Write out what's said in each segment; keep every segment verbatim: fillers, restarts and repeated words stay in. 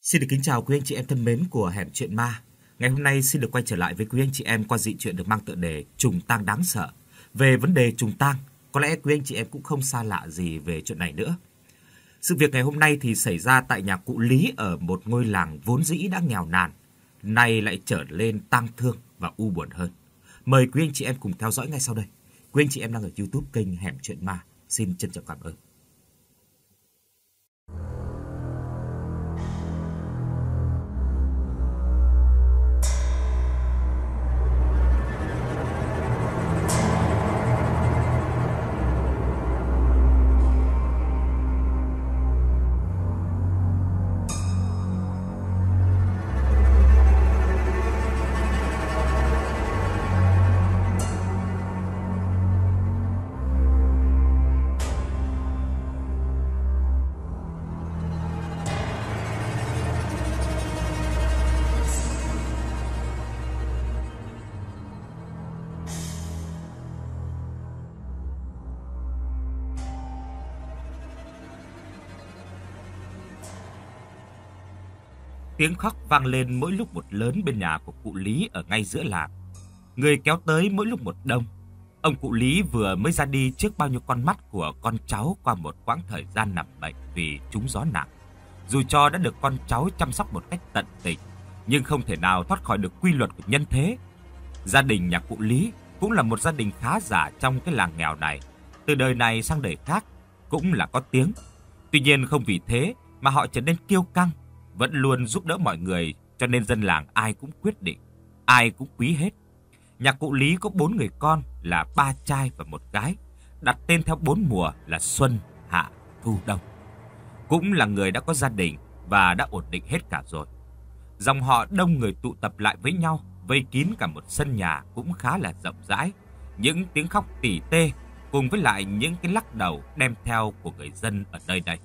Xin được kính chào quý anh chị em thân mến của Hẻm Chuyện Ma. Ngày hôm nay xin được quay trở lại với quý anh chị em qua dị truyện được mang tựa đề Trùng tang đáng sợ. Về vấn đề trùng tang, có lẽ quý anh chị em cũng không xa lạ gì về chuyện này nữa. Sự việc ngày hôm nay thì xảy ra tại nhà cụ Lý ở một ngôi làng vốn dĩ đã nghèo nàn, nay lại trở lên tang thương và u buồn hơn. Mời quý anh chị em cùng theo dõi ngay sau đây. Quý anh chị em đang ở YouTube kênh Hẻm Chuyện Ma. Xin trân trọng cảm ơn. Tiếng khóc vang lên mỗi lúc một lớn bên nhà của cụ Lý ở ngay giữa làng. Người kéo tới mỗi lúc một đông. Ông cụ Lý vừa mới ra đi trước bao nhiêu con mắt của con cháu qua một quãng thời gian nằm bệnh vì trúng gió nặng. Dù cho đã được con cháu chăm sóc một cách tận tình, nhưng không thể nào thoát khỏi được quy luật của nhân thế. Gia đình nhà cụ Lý cũng là một gia đình khá giả trong cái làng nghèo này. Từ đời này sang đời khác cũng là có tiếng. Tuy nhiên không vì thế mà họ trở nên kiêu căng, vẫn luôn giúp đỡ mọi người, cho nên dân làng ai cũng quyết định, ai cũng quý hết. Nhà cụ Lý có bốn người con là ba trai và một gái, đặt tên theo bốn mùa là xuân, hạ, thu, đông. Cũng là người đã có gia đình và đã ổn định hết cả rồi. Dòng họ đông người tụ tập lại với nhau, vây kín cả một sân nhà cũng khá là rộng rãi. Những tiếng khóc tỉ tê cùng với lại những cái lắc đầu đem theo của người dân ở nơi đây.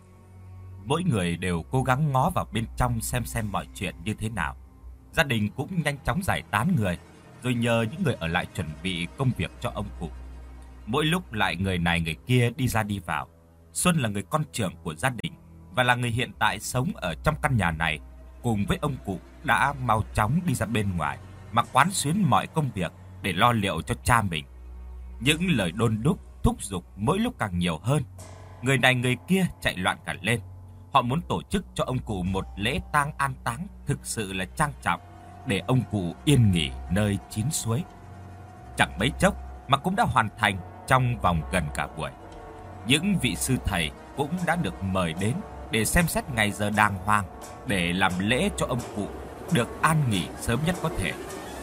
Mỗi người đều cố gắng ngó vào bên trong xem xem mọi chuyện như thế nào. Gia đình cũng nhanh chóng giải tán người, rồi nhờ những người ở lại chuẩn bị công việc cho ông cụ. Mỗi lúc lại người này người kia đi ra đi vào. Xuân là người con trưởng của gia đình và là người hiện tại sống ở trong căn nhà này, cùng với ông cụ đã mau chóng đi ra bên ngoài mà quán xuyến mọi công việc để lo liệu cho cha mình. Những lời đôn đúc, thúc giục mỗi lúc càng nhiều hơn. Người này người kia chạy loạn cả lên. Họ muốn tổ chức cho ông cụ một lễ tang an táng thực sự là trang trọng, để ông cụ yên nghỉ nơi chín suối. Chẳng mấy chốc mà cũng đã hoàn thành trong vòng gần cả buổi. Những vị sư thầy cũng đã được mời đến để xem xét ngày giờ đàng hoàng, để làm lễ cho ông cụ được an nghỉ sớm nhất có thể.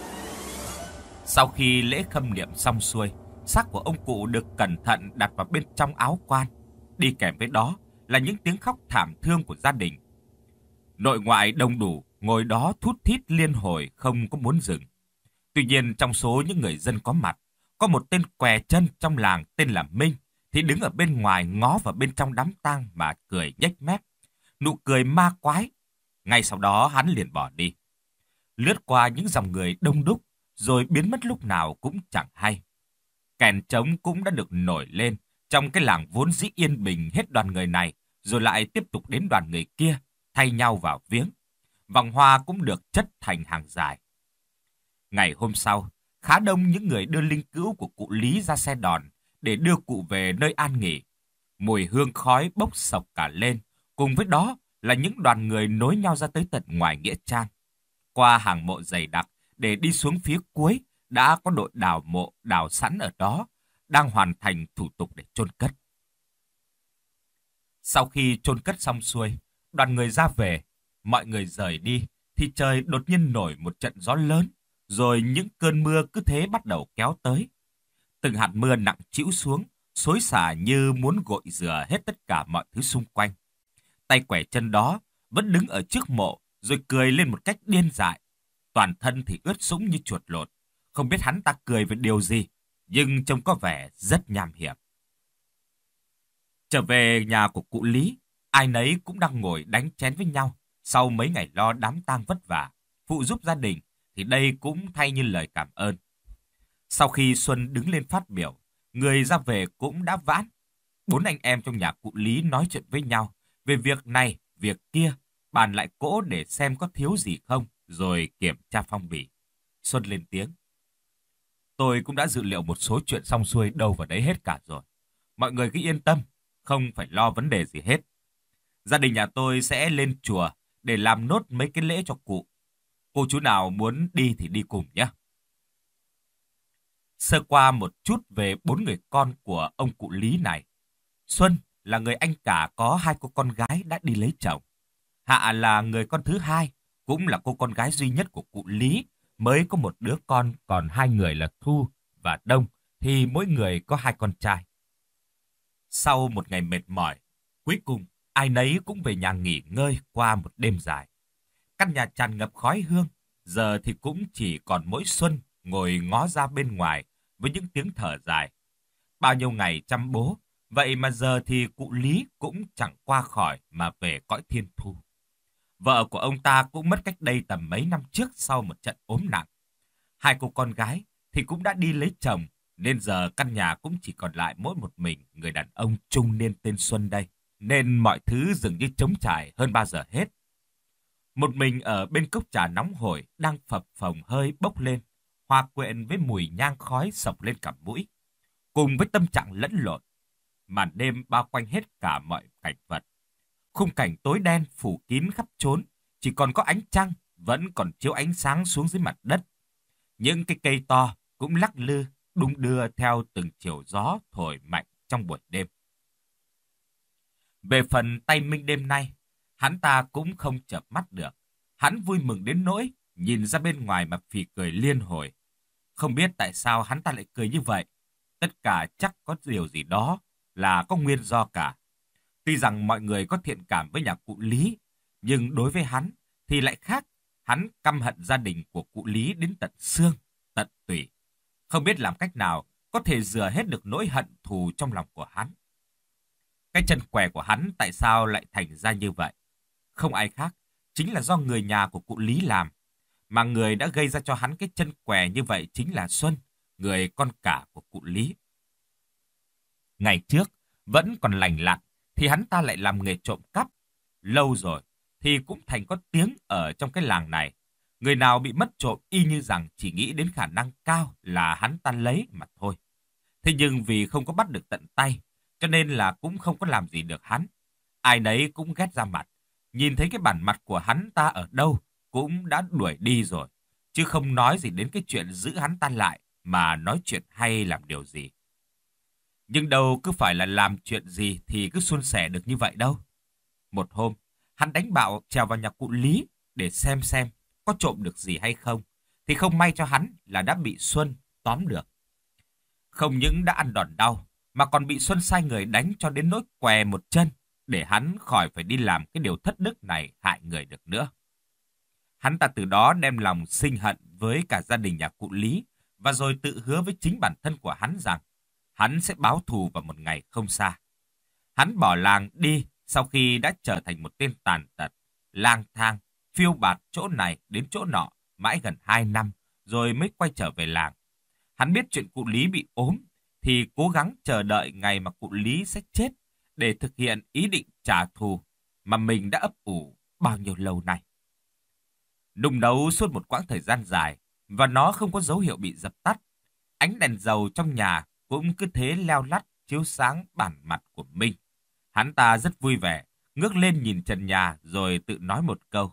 Sau khi lễ khâm niệm xong xuôi, xác của ông cụ được cẩn thận đặt vào bên trong áo quan. Đi kèm với đó là những tiếng khóc thảm thương của gia đình. Nội ngoại đông đủ, ngồi đó thút thít liên hồi không có muốn dừng. Tuy nhiên trong số những người dân có mặt, có một tên què chân trong làng tên là Minh, thì đứng ở bên ngoài ngó vào bên trong đám tang mà cười nhếch mép. Nụ cười ma quái. Ngay sau đó hắn liền bỏ đi. Lướt qua những dòng người đông đúc, rồi biến mất lúc nào cũng chẳng hay. Kèn trống cũng đã được nổi lên trong cái làng vốn dĩ yên bình hết đoàn người này, rồi lại tiếp tục đến đoàn người kia, thay nhau vào viếng. Vòng hoa cũng được chất thành hàng dài. Ngày hôm sau, khá đông những người đưa linh cữu của cụ Lý ra xe đòn để đưa cụ về nơi an nghỉ. Mùi hương khói bốc sộc cả lên, cùng với đó là những đoàn người nối nhau ra tới tận ngoài nghĩa trang. Qua hàng mộ dày đặc để đi xuống phía cuối, đã có đội đào mộ đào sẵn ở đó, đang hoàn thành thủ tục để chôn cất. Sau khi chôn cất xong xuôi, đoàn người ra về, mọi người rời đi, thì trời đột nhiên nổi một trận gió lớn, rồi những cơn mưa cứ thế bắt đầu kéo tới. Từng hạt mưa nặng trĩu xuống, xối xả như muốn gội rửa hết tất cả mọi thứ xung quanh. Tay quẻ chân đó vẫn đứng ở trước mộ, rồi cười lên một cách điên dại. Toàn thân thì ướt sũng như chuột lột, không biết hắn ta cười về điều gì, nhưng trông có vẻ rất nham hiểm. Trở về nhà của cụ Lý, ai nấy cũng đang ngồi đánh chén với nhau. Sau mấy ngày lo đám tang vất vả, phụ giúp gia đình, thì đây cũng thay như lời cảm ơn. Sau khi Xuân đứng lên phát biểu, người ra về cũng đã vãn. Bốn anh em trong nhà cụ Lý nói chuyện với nhau về việc này, việc kia, bàn lại cỗ để xem có thiếu gì không, rồi kiểm tra phong bì. Xuân lên tiếng. Tôi cũng đã dự liệu một số chuyện xong xuôi đâu vào đấy hết cả rồi. Mọi người cứ yên tâm, không phải lo vấn đề gì hết. Gia đình nhà tôi sẽ lên chùa để làm nốt mấy cái lễ cho cụ. Cô chú nào muốn đi thì đi cùng nhé. Sơ qua một chút về bốn người con của ông cụ Lý này. Xuân là người anh cả có hai cô con gái đã đi lấy chồng. Hạ là người con thứ hai, cũng là cô con gái duy nhất của cụ Lý, mới có một đứa con, còn hai người là Thu và Đông, thì mỗi người có hai con trai. Sau một ngày mệt mỏi, cuối cùng ai nấy cũng về nhà nghỉ ngơi qua một đêm dài. Căn nhà tràn ngập khói hương, giờ thì cũng chỉ còn mỗi Xuân ngồi ngó ra bên ngoài với những tiếng thở dài. Bao nhiêu ngày chăm bố, vậy mà giờ thì cụ Lý cũng chẳng qua khỏi mà về cõi thiên thu. Vợ của ông ta cũng mất cách đây tầm mấy năm trước sau một trận ốm nặng. Hai cô con gái thì cũng đã đi lấy chồng, nên giờ căn nhà cũng chỉ còn lại mỗi một mình người đàn ông trung niên tên Xuân đây. Nên mọi thứ dường như trống trải hơn bao giờ hết. Một mình ở bên cốc trà nóng hổi đang phập phồng hơi bốc lên, hòa quyện với mùi nhang khói sộc lên cả mũi. Cùng với tâm trạng lẫn lộn, màn đêm bao quanh hết cả mọi cảnh vật. Khung cảnh tối đen phủ kín khắp trốn, chỉ còn có ánh trăng vẫn còn chiếu ánh sáng xuống dưới mặt đất. Những cái cây to cũng lắc lư, đung đưa theo từng chiều gió thổi mạnh trong buổi đêm. Về phần tay Minh đêm nay, hắn ta cũng không chợp mắt được. Hắn vui mừng đến nỗi nhìn ra bên ngoài mà phì cười liên hồi. Không biết tại sao hắn ta lại cười như vậy. Tất cả chắc có điều gì đó là có nguyên do cả. Tuy rằng mọi người có thiện cảm với nhà cụ Lý, nhưng đối với hắn thì lại khác. Hắn căm hận gia đình của cụ Lý đến tận xương, tận tủy. Không biết làm cách nào có thể rửa hết được nỗi hận thù trong lòng của hắn. Cái chân què của hắn tại sao lại thành ra như vậy? Không ai khác, chính là do người nhà của cụ Lý làm. Mà người đã gây ra cho hắn cái chân què như vậy chính là Xuân, người con cả của cụ Lý. Ngày trước, vẫn còn lành lặn, thì hắn ta lại làm nghề trộm cắp. Lâu rồi, thì cũng thành có tiếng ở trong cái làng này. Người nào bị mất trộm y như rằng chỉ nghĩ đến khả năng cao là hắn ta lấy mà thôi. Thế nhưng vì không có bắt được tận tay, cho nên là cũng không có làm gì được hắn. Ai nấy cũng ghét ra mặt. Nhìn thấy cái bản mặt của hắn ta ở đâu cũng đã đuổi đi rồi. Chứ không nói gì đến cái chuyện giữ hắn ta lại mà nói chuyện hay làm điều gì. Nhưng đâu cứ phải là làm chuyện gì thì cứ suôn sẻ được như vậy đâu. Một hôm, hắn đánh bạo trèo vào nhà cụ Lý để xem xem có trộm được gì hay không. Thì không may cho hắn là đã bị Xuân tóm được. Không những đã ăn đòn đau, mà còn bị Xuân sai người đánh cho đến nỗi què một chân, để hắn khỏi phải đi làm cái điều thất đức này hại người được nữa. Hắn ta từ đó đem lòng sinh hận với cả gia đình nhà cụ Lý, và rồi tự hứa với chính bản thân của hắn rằng hắn sẽ báo thù vào một ngày không xa. Hắn bỏ làng đi sau khi đã trở thành một tên tàn tật, lang thang, phiêu bạt chỗ này đến chỗ nọ, mãi gần hai năm, rồi mới quay trở về làng. Hắn biết chuyện cụ Lý bị ốm, thì cố gắng chờ đợi ngày mà cụ Lý sẽ chết, để thực hiện ý định trả thù mà mình đã ấp ủ bao nhiêu lâu nay. Nung nấu suốt một quãng thời gian dài, và nó không có dấu hiệu bị dập tắt. Ánh đèn dầu trong nhà cũng cứ thế leo lắt chiếu sáng bản mặt của Minh. Hắn ta rất vui vẻ, ngước lên nhìn trần nhà rồi tự nói một câu.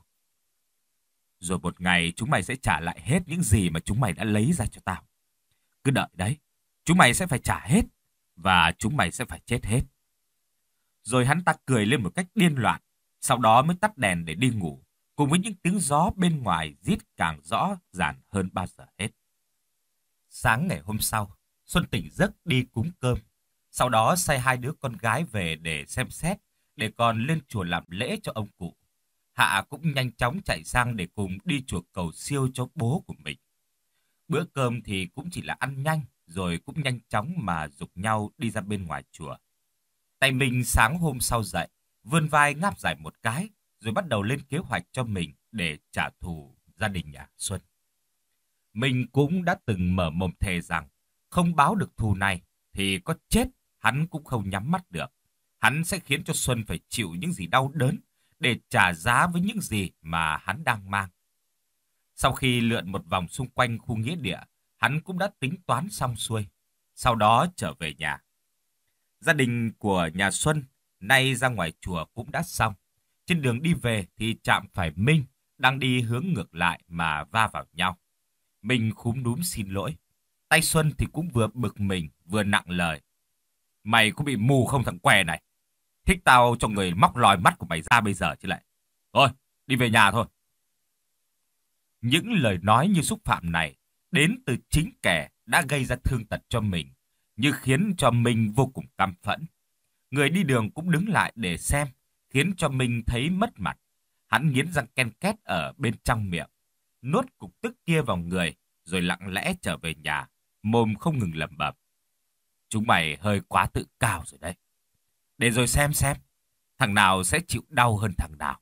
Rồi một ngày chúng mày sẽ trả lại hết những gì mà chúng mày đã lấy ra cho tao. Cứ đợi đấy, chúng mày sẽ phải trả hết, và chúng mày sẽ phải chết hết. Rồi hắn ta cười lên một cách điên loạn, sau đó mới tắt đèn để đi ngủ, cùng với những tiếng gió bên ngoài rít càng rõ ràng hơn bao giờ hết. Sáng ngày hôm sau, Xuân tỉnh giấc đi cúng cơm, sau đó sai hai đứa con gái về để xem xét, để còn lên chùa làm lễ cho ông cụ. Hạ cũng nhanh chóng chạy sang để cùng đi chùa cầu siêu cho bố của mình. Bữa cơm thì cũng chỉ là ăn nhanh, rồi cũng nhanh chóng mà giục nhau đi ra bên ngoài chùa. Tay mình sáng hôm sau dậy, vươn vai ngáp dài một cái, rồi bắt đầu lên kế hoạch cho mình để trả thù gia đình nhà Xuân. Mình cũng đã từng mở mồm thề rằng không báo được thù này thì có chết hắn cũng không nhắm mắt được. Hắn sẽ khiến cho Xuân phải chịu những gì đau đớn, để trả giá với những gì mà hắn đang mang. Sau khi lượn một vòng xung quanh khu nghĩa địa, hắn cũng đã tính toán xong xuôi, sau đó trở về nhà. Gia đình của nhà Xuân nay ra ngoài chùa cũng đã xong. Trên đường đi về thì chạm phải Minh đang đi hướng ngược lại mà va vào nhau. Minh khúm núm xin lỗi. Tay Xuân thì cũng vừa bực mình vừa nặng lời. Mày có bị mù không thằng què này? Thích tao cho người móc lòi mắt của mày ra bây giờ chứ lại. Thôi, đi về nhà thôi. Những lời nói như xúc phạm này đến từ chính kẻ đã gây ra thương tật cho mình, như khiến cho Minh vô cùng căm phẫn. Người đi đường cũng đứng lại để xem, khiến cho Minh thấy mất mặt. Hắn nghiến răng ken két ở bên trong miệng, nuốt cục tức kia vào người, rồi lặng lẽ trở về nhà, mồm không ngừng lẩm bẩm. Chúng mày hơi quá tự cao rồi đấy. Để rồi xem xem, thằng nào sẽ chịu đau hơn thằng nào.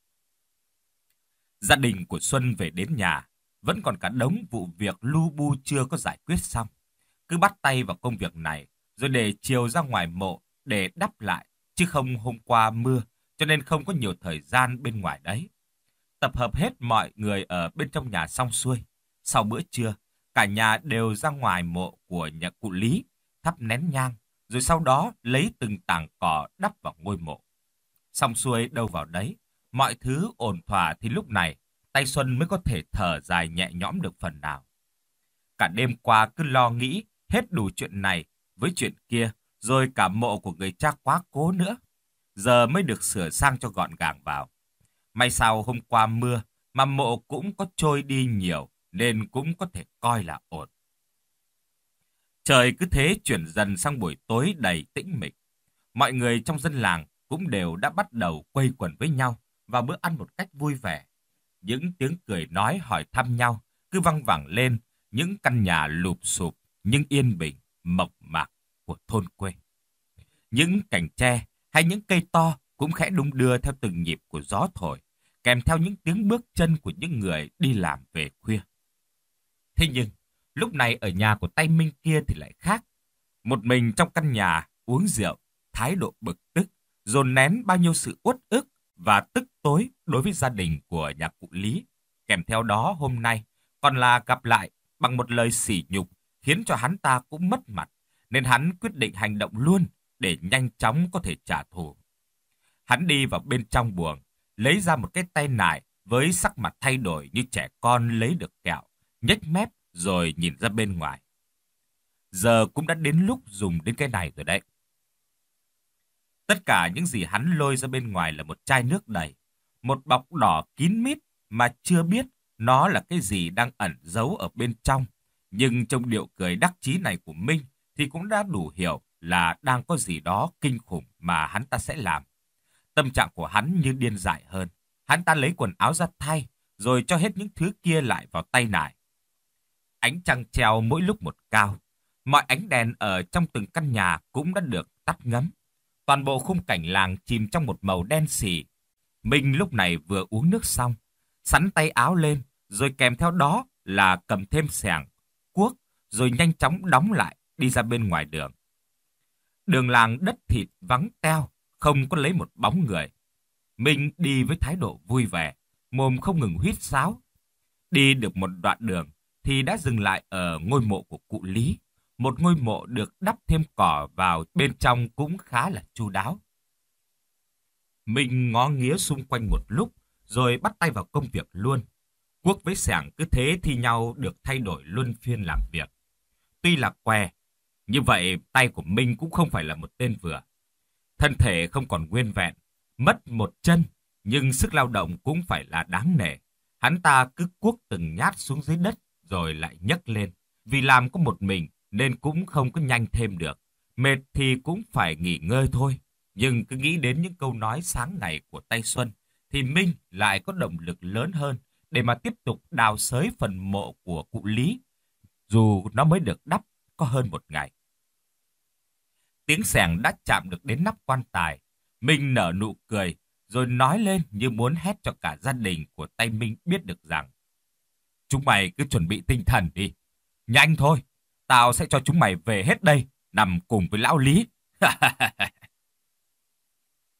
Gia đình của Xuân về đến nhà, vẫn còn cả đống vụ việc lu bu chưa có giải quyết xong. Cứ bắt tay vào công việc này, rồi để chiều ra ngoài mộ để đắp lại, chứ không hôm qua mưa, cho nên không có nhiều thời gian bên ngoài đấy. Tập hợp hết mọi người ở bên trong nhà xong xuôi. Sau bữa trưa, cả nhà đều ra ngoài mộ của nhà cụ Lý, thắp nén nhang, rồi sau đó lấy từng tảng cỏ đắp vào ngôi mộ. Xong xuôi đâu vào đấy, mọi thứ ổn thỏa thì lúc này, tay Xuân mới có thể thở dài nhẹ nhõm được phần nào. Cả đêm qua cứ lo nghĩ hết đủ chuyện này với chuyện kia, rồi cả mộ của người cha quá cố nữa. Giờ mới được sửa sang cho gọn gàng vào. May sao hôm qua mưa mà mộ cũng có trôi đi nhiều nên cũng có thể coi là ổn. Trời cứ thế chuyển dần sang buổi tối đầy tĩnh mịch. Mọi người trong dân làng cũng đều đã bắt đầu quây quần với nhau vào bữa ăn một cách vui vẻ. Những tiếng cười nói hỏi thăm nhau cứ văng vẳng lên những căn nhà lụp xụp nhưng yên bình, mộc mạc của thôn quê. Những cành tre hay những cây to cũng khẽ đung đưa theo từng nhịp của gió thổi, kèm theo những tiếng bước chân của những người đi làm về khuya. Thế nhưng, lúc này ở nhà của tay Minh kia thì lại khác. Một mình trong căn nhà uống rượu, thái độ bực tức, dồn nén bao nhiêu sự uất ức và tức tối đối với gia đình của nhà cụ Lý. Kèm theo đó hôm nay còn là gặp lại bằng một lời sỉ nhục khiến cho hắn ta cũng mất mặt, nên hắn quyết định hành động luôn để nhanh chóng có thể trả thù. Hắn đi vào bên trong buồng, lấy ra một cái tay nải với sắc mặt thay đổi như trẻ con lấy được kẹo, nhếch mép rồi nhìn ra bên ngoài. Giờ cũng đã đến lúc dùng đến cái này rồi đấy. Tất cả những gì hắn lôi ra bên ngoài là một chai nước đầy, một bọc đỏ kín mít mà chưa biết nó là cái gì đang ẩn giấu ở bên trong. Nhưng trong điệu cười đắc chí này của Minh thì cũng đã đủ hiểu là đang có gì đó kinh khủng mà hắn ta sẽ làm. Tâm trạng của hắn như điên dại hơn. Hắn ta lấy quần áo ra thay, rồi cho hết những thứ kia lại vào tay nải. Ánh trăng treo mỗi lúc một cao. Mọi ánh đèn ở trong từng căn nhà cũng đã được tắt ngấm. Toàn bộ khung cảnh làng chìm trong một màu đen xì. Minh lúc này vừa uống nước xong, sắn tay áo lên, rồi kèm theo đó là cầm thêm xẻng, cuốc, rồi nhanh chóng đóng lại, đi ra bên ngoài đường. Đường làng đất thịt vắng teo, không có lấy một bóng người. Minh đi với thái độ vui vẻ, mồm không ngừng huýt sáo. Đi được một đoạn đường thì đã dừng lại ở ngôi mộ của cụ Lý. Một ngôi mộ được đắp thêm cỏ vào bên trong cũng khá là chu đáo. Minh ngó nghía xung quanh một lúc, rồi bắt tay vào công việc luôn. Cuốc với xẻng cứ thế thi nhau được thay đổi luân phiên làm việc. Tuy là què, như vậy tay của Minh cũng không phải là một tên vừa. Thân thể không còn nguyên vẹn, mất một chân, nhưng sức lao động cũng phải là đáng nể. Hắn ta cứ cuốc từng nhát xuống dưới đất rồi lại nhấc lên. Vì làm có một mình nên cũng không có nhanh thêm được. Mệt thì cũng phải nghỉ ngơi thôi. Nhưng cứ nghĩ đến những câu nói sáng này của tay Xuân thì Minh lại có động lực lớn hơn để mà tiếp tục đào xới phần mộ của cụ Lý, dù nó mới được đắp có hơn một ngày. Tiếng xẻng đã chạm được đến nắp quan tài. Minh nở nụ cười, rồi nói lên như muốn hét cho cả gia đình của tay Minh biết được rằng: chúng mày cứ chuẩn bị tinh thần đi. Nhanh thôi, tao sẽ cho chúng mày về hết đây, nằm cùng với lão Lý.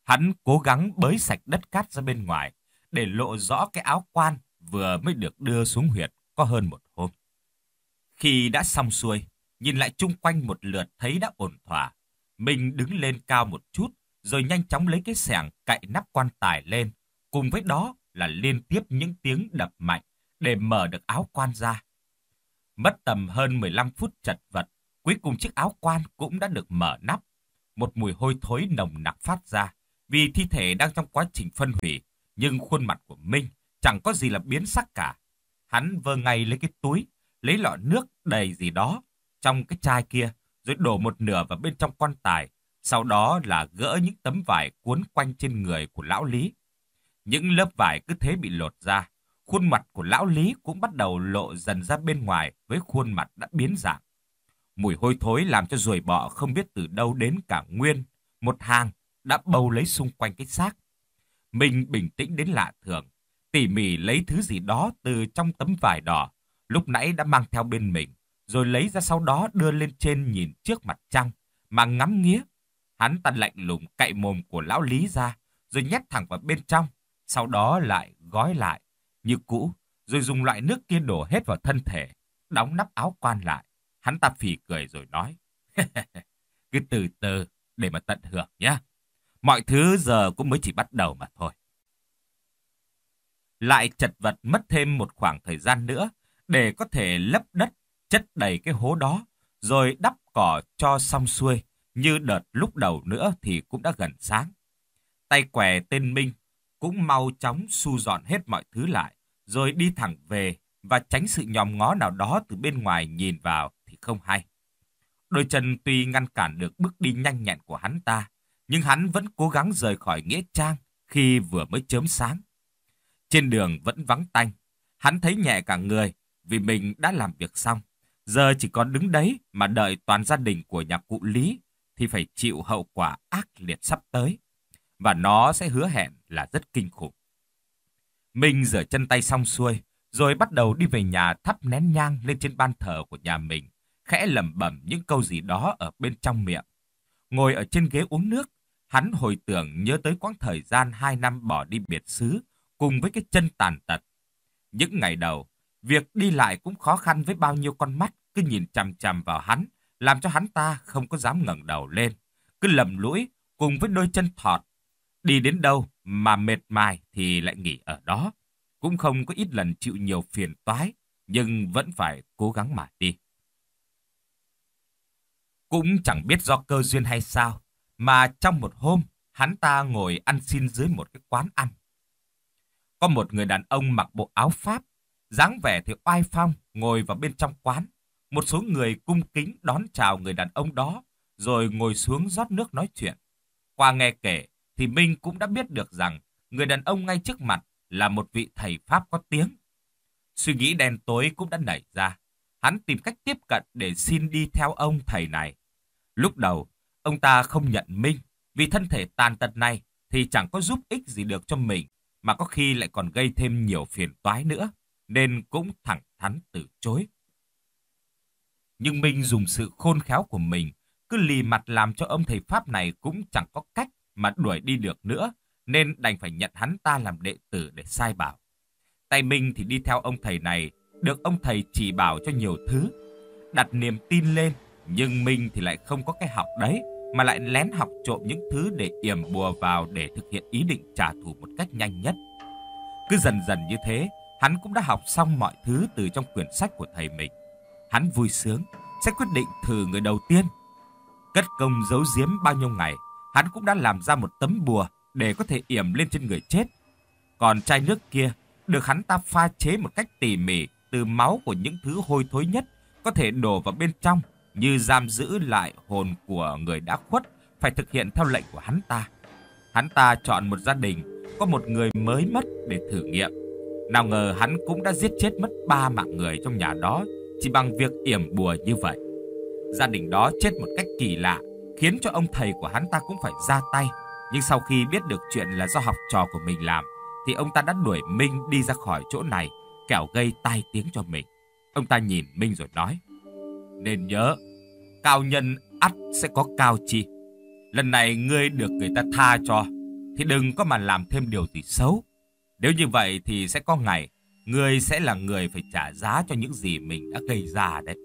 Hắn cố gắng bới sạch đất cát ra bên ngoài để lộ rõ cái áo quan vừa mới được đưa xuống huyệt có hơn một hôm. Khi đã xong xuôi, nhìn lại chung quanh một lượt thấy đã ổn thỏa, mình đứng lên cao một chút, rồi nhanh chóng lấy cái xẻng cạy nắp quan tài lên, cùng với đó là liên tiếp những tiếng đập mạnh để mở được áo quan ra. Mất tầm hơn mười lăm phút chật vật, cuối cùng chiếc áo quan cũng đã được mở nắp. Một mùi hôi thối nồng nặc phát ra, vì thi thể đang trong quá trình phân hủy, nhưng khuôn mặt của Minh chẳng có gì là biến sắc cả. Hắn vơ ngay lấy cái túi, lấy lọ nước đầy gì đó trong cái chai kia, rồi đổ một nửa vào bên trong quan tài, sau đó là gỡ những tấm vải cuốn quanh trên người của lão Lý. Những lớp vải cứ thế bị lột ra, khuôn mặt của lão Lý cũng bắt đầu lộ dần ra bên ngoài với khuôn mặt đã biến dạng. Mùi hôi thối làm cho ruồi bọ không biết từ đâu đến cả nguyên, một hàng đã bâu lấy xung quanh cái xác. Mình bình tĩnh đến lạ thường, tỉ mỉ lấy thứ gì đó từ trong tấm vải đỏ, lúc nãy đã mang theo bên mình, rồi lấy ra sau đó đưa lên trên nhìn trước mặt trăng, mà ngắm nghía. Hắn ta lạnh lùng cạy mồm của lão Lý ra, rồi nhét thẳng vào bên trong, sau đó lại gói lại như cũ, rồi dùng loại nước kia đổ hết vào thân thể, đóng nắp áo quan lại. Hắn ta phì cười rồi nói, cứ từ từ để mà tận hưởng nhé. Mọi thứ giờ cũng mới chỉ bắt đầu mà thôi. Lại chật vật mất thêm một khoảng thời gian nữa để có thể lấp đất, chất đầy cái hố đó, rồi đắp cỏ cho xong xuôi. Như đợt lúc đầu nữa thì cũng đã gần sáng. Tay què tên Minh cũng mau chóng su dọn hết mọi thứ lại, rồi đi thẳng về và tránh sự nhòm ngó nào đó từ bên ngoài nhìn vào thì không hay. Đôi chân tuy ngăn cản được bước đi nhanh nhẹn của hắn ta, nhưng hắn vẫn cố gắng rời khỏi nghĩa trang khi vừa mới chớm sáng. Trên đường vẫn vắng tanh, hắn thấy nhẹ cả người vì mình đã làm việc xong. Giờ chỉ còn đứng đấy mà đợi toàn gia đình của nhà cụ Lý thì phải chịu hậu quả ác liệt sắp tới. Và nó sẽ hứa hẹn là rất kinh khủng. Mình rửa chân tay xong xuôi, rồi bắt đầu đi về nhà thắp nén nhang lên trên ban thờ của nhà mình, khẽ lẩm bẩm những câu gì đó ở bên trong miệng. Ngồi ở trên ghế uống nước, hắn hồi tưởng nhớ tới quãng thời gian hai năm bỏ đi biệt xứ, cùng với cái chân tàn tật. Những ngày đầu, việc đi lại cũng khó khăn với bao nhiêu con mắt cứ nhìn chằm chằm vào hắn, làm cho hắn ta không có dám ngẩng đầu lên, cứ lầm lũi cùng với đôi chân thọt. Đi đến đâu mà mệt mài thì lại nghỉ ở đó. Cũng không có ít lần chịu nhiều phiền toái, nhưng vẫn phải cố gắng mà đi. Cũng chẳng biết do cơ duyên hay sao, mà trong một hôm, hắn ta ngồi ăn xin dưới một cái quán ăn. Có một người đàn ông mặc bộ áo Pháp, dáng vẻ thì oai phong, ngồi vào bên trong quán. Một số người cung kính đón chào người đàn ông đó, rồi ngồi xuống rót nước nói chuyện. Qua nghe kể, thì Minh cũng đã biết được rằng người đàn ông ngay trước mặt là một vị thầy Pháp có tiếng. Suy nghĩ đen tối cũng đã nảy ra. Hắn tìm cách tiếp cận để xin đi theo ông thầy này. Lúc đầu, ông ta không nhận Minh, vì thân thể tàn tật này thì chẳng có giúp ích gì được cho mình, mà có khi lại còn gây thêm nhiều phiền toái nữa, nên cũng thẳng thắn từ chối. Nhưng Minh dùng sự khôn khéo của mình, cứ lì mặt làm cho ông thầy Pháp này cũng chẳng có cách mà đuổi đi được nữa, nên đành phải nhận hắn ta làm đệ tử để sai bảo. Tay Minh thì đi theo ông thầy này, được ông thầy chỉ bảo cho nhiều thứ, đặt niềm tin lên, nhưng Minh thì lại không có cái học đấy, mà lại lén học trộm những thứ để yểm bùa vào để thực hiện ý định trả thù một cách nhanh nhất. Cứ dần dần như thế, hắn cũng đã học xong mọi thứ từ trong quyển sách của thầy mình. Hắn vui sướng, sẽ quyết định thử người đầu tiên. Cất công giấu giếm bao nhiêu ngày, hắn cũng đã làm ra một tấm bùa để có thể yểm lên trên người chết. Còn chai nước kia được hắn ta pha chế một cách tỉ mỉ từ máu của những thứ hôi thối nhất có thể đổ vào bên trong, như giam giữ lại hồn của người đã khuất, phải thực hiện theo lệnh của hắn ta. Hắn ta chọn một gia đình có một người mới mất để thử nghiệm. Nào ngờ hắn cũng đã giết chết mất ba mạng người trong nhà đó chỉ bằng việc yểm bùa như vậy. Gia đình đó chết một cách kỳ lạ, khiến cho ông thầy của hắn ta cũng phải ra tay. Nhưng sau khi biết được chuyện là do học trò của mình làm, thì ông ta đã đuổi Minh đi ra khỏi chỗ này, kẻo gây tai tiếng cho mình. Ông ta nhìn Minh rồi nói: "Nên nhớ, cao nhân ắt sẽ có cao chi. Lần này ngươi được người ta tha cho, thì đừng có mà làm thêm điều gì xấu. Nếu như vậy thì sẽ có ngày ngươi sẽ là người phải trả giá cho những gì mình đã gây ra đấy.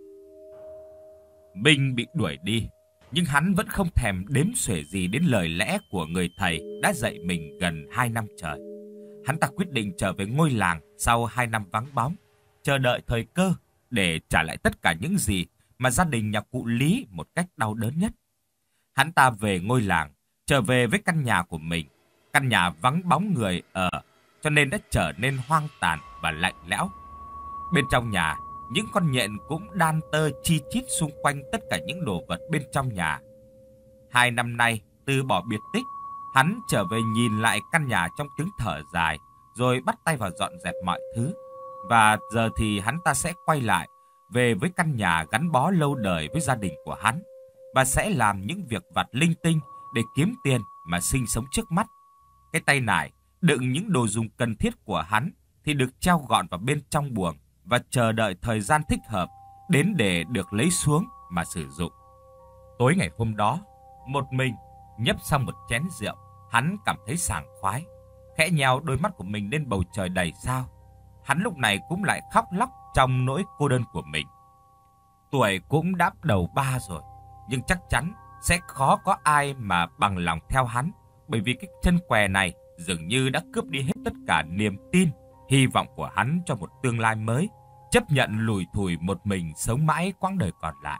Minh bị đuổi đi, nhưng hắn vẫn không thèm đếm xuể gì đến lời lẽ của người thầy đã dạy mình gần hai năm trời. Hắn ta quyết định trở về ngôi làng sau hai năm vắng bóng, chờ đợi thời cơ để trả lại tất cả những gì mà gia đình nhà cụ Lý một cách đau đớn nhất. Hắn ta về ngôi làng, trở về với căn nhà của mình. Căn nhà vắng bóng người ở, cho nên đã trở nên hoang tàn và lạnh lẽo. Bên trong nhà, những con nhện cũng đan tơ chi chít xung quanh tất cả những đồ vật bên trong nhà. Hai năm nay, từ bỏ biệt tích, hắn trở về nhìn lại căn nhà trong tiếng thở dài, rồi bắt tay vào dọn dẹp mọi thứ. Và giờ thì hắn ta sẽ quay lại, về với căn nhà gắn bó lâu đời với gia đình của hắn, và sẽ làm những việc vặt linh tinh để kiếm tiền mà sinh sống trước mắt. Cái tay nải đựng những đồ dùng cần thiết của hắn thì được treo gọn vào bên trong buồng và chờ đợi thời gian thích hợp đến để được lấy xuống mà sử dụng. Tối ngày hôm đó, một mình nhấp xong một chén rượu, hắn cảm thấy sảng khoái, khẽ nheo đôi mắt của mình lên bầu trời đầy sao. Hắn lúc này cũng lại khóc lóc trong nỗi cô đơn của mình. Tuổi cũng đã đầu ba rồi, nhưng chắc chắn sẽ khó có ai mà bằng lòng theo hắn, bởi vì cái chân què này dường như đã cướp đi hết tất cả niềm tin, hy vọng của hắn cho một tương lai mới, chấp nhận lủi thủi một mình sống mãi quãng đời còn lại.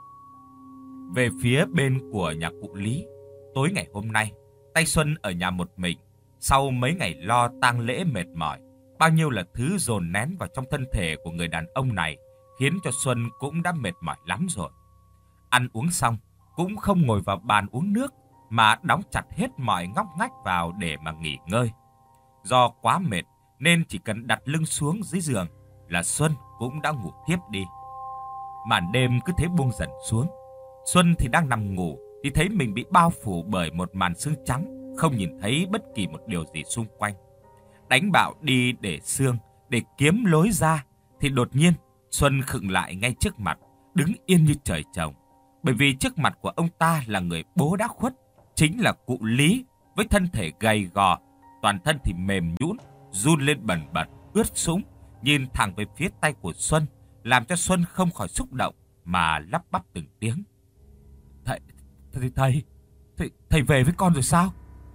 Về phía bên của nhà cụ Lý, tối ngày hôm nay, Tay Xuân ở nhà một mình. Sau mấy ngày lo tang lễ mệt mỏi, bao nhiêu là thứ dồn nén vào trong thân thể của người đàn ông này khiến cho Xuân cũng đã mệt mỏi lắm rồi. Ăn uống xong, cũng không ngồi vào bàn uống nước, mà đóng chặt hết mọi ngóc ngách vào để mà nghỉ ngơi. Do quá mệt nên chỉ cần đặt lưng xuống dưới giường là Xuân cũng đã ngủ thiếp đi. Màn đêm cứ thế buông dần xuống. Xuân thì đang nằm ngủ thì thấy mình bị bao phủ bởi một màn sương trắng, không nhìn thấy bất kỳ một điều gì xung quanh. Đánh bạo đi để sương, để kiếm lối ra, thì đột nhiên Xuân khựng lại ngay trước mặt, đứng yên như trời trồng. Bởi vì trước mặt của ông ta là người bố đã khuất, chính là cụ Lý, với thân thể gầy gò, toàn thân thì mềm nhũn, run lên bần bật, ướt sũng, nhìn thẳng về phía tay của Xuân, làm cho Xuân không khỏi xúc động mà lắp bắp từng tiếng. Thầy, thầy, thầy, thầy, thầy về với con rồi sao?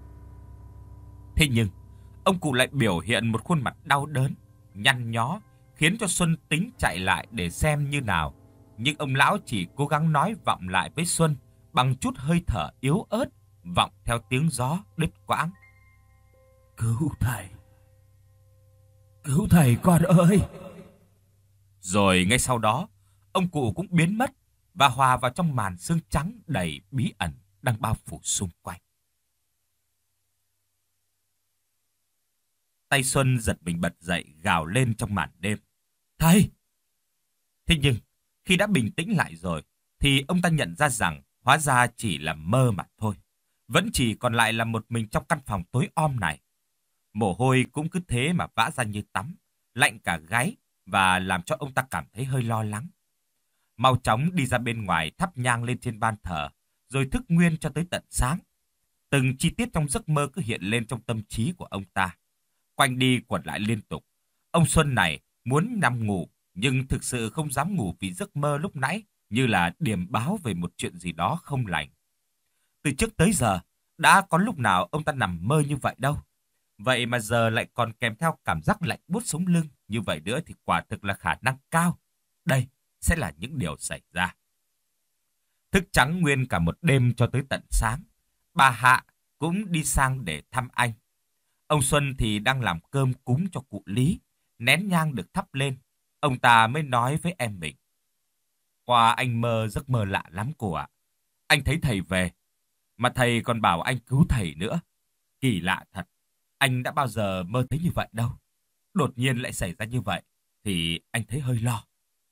Thế nhưng, ông cụ lại biểu hiện một khuôn mặt đau đớn, nhăn nhó, khiến cho Xuân tính chạy lại để xem như nào. Nhưng ông lão chỉ cố gắng nói vọng lại với Xuân bằng chút hơi thở yếu ớt, vọng theo tiếng gió đứt quãng. Cứu thầy! Cứu thầy con ơi! Rồi ngay sau đó, ông cụ cũng biến mất và hòa vào trong màn sương trắng đầy bí ẩn đang bao phủ xung quanh. Tay Xuân giật mình bật dậy, gào lên trong màn đêm. Thầy! Thế nhưng, khi đã bình tĩnh lại rồi, thì ông ta nhận ra rằng hóa ra chỉ là mơ mà thôi. Vẫn chỉ còn lại là một mình trong căn phòng tối om này. Mồ hôi cũng cứ thế mà vã ra như tắm, lạnh cả gáy và làm cho ông ta cảm thấy hơi lo lắng. Mau chóng đi ra bên ngoài thắp nhang lên trên ban thờ, rồi thức nguyên cho tới tận sáng. Từng chi tiết trong giấc mơ cứ hiện lên trong tâm trí của ông ta. Quanh đi quẩn lại liên tục. Ông Xuân này muốn nằm ngủ, nhưng thực sự không dám ngủ vì giấc mơ lúc nãy như là điềm báo về một chuyện gì đó không lành. Từ trước tới giờ, đã có lúc nào ông ta nằm mơ như vậy đâu. Vậy mà giờ lại còn kèm theo cảm giác lạnh buốt sống lưng như vậy nữa thì quả thực là khả năng cao đây sẽ là những điều xảy ra. Thức trắng nguyên cả một đêm cho tới tận sáng. Bà Hạ cũng đi sang để thăm anh. Ông Xuân thì đang làm cơm cúng cho cụ Lý. Nén nhang được thắp lên, ông ta mới nói với em mình. Qua anh mơ giấc mơ lạ lắm cô ạ. Anh thấy thầy về, mà thầy còn bảo anh cứu thầy nữa. Kỳ lạ thật, anh đã bao giờ mơ thấy như vậy đâu. Đột nhiên lại xảy ra như vậy, thì anh thấy hơi lo.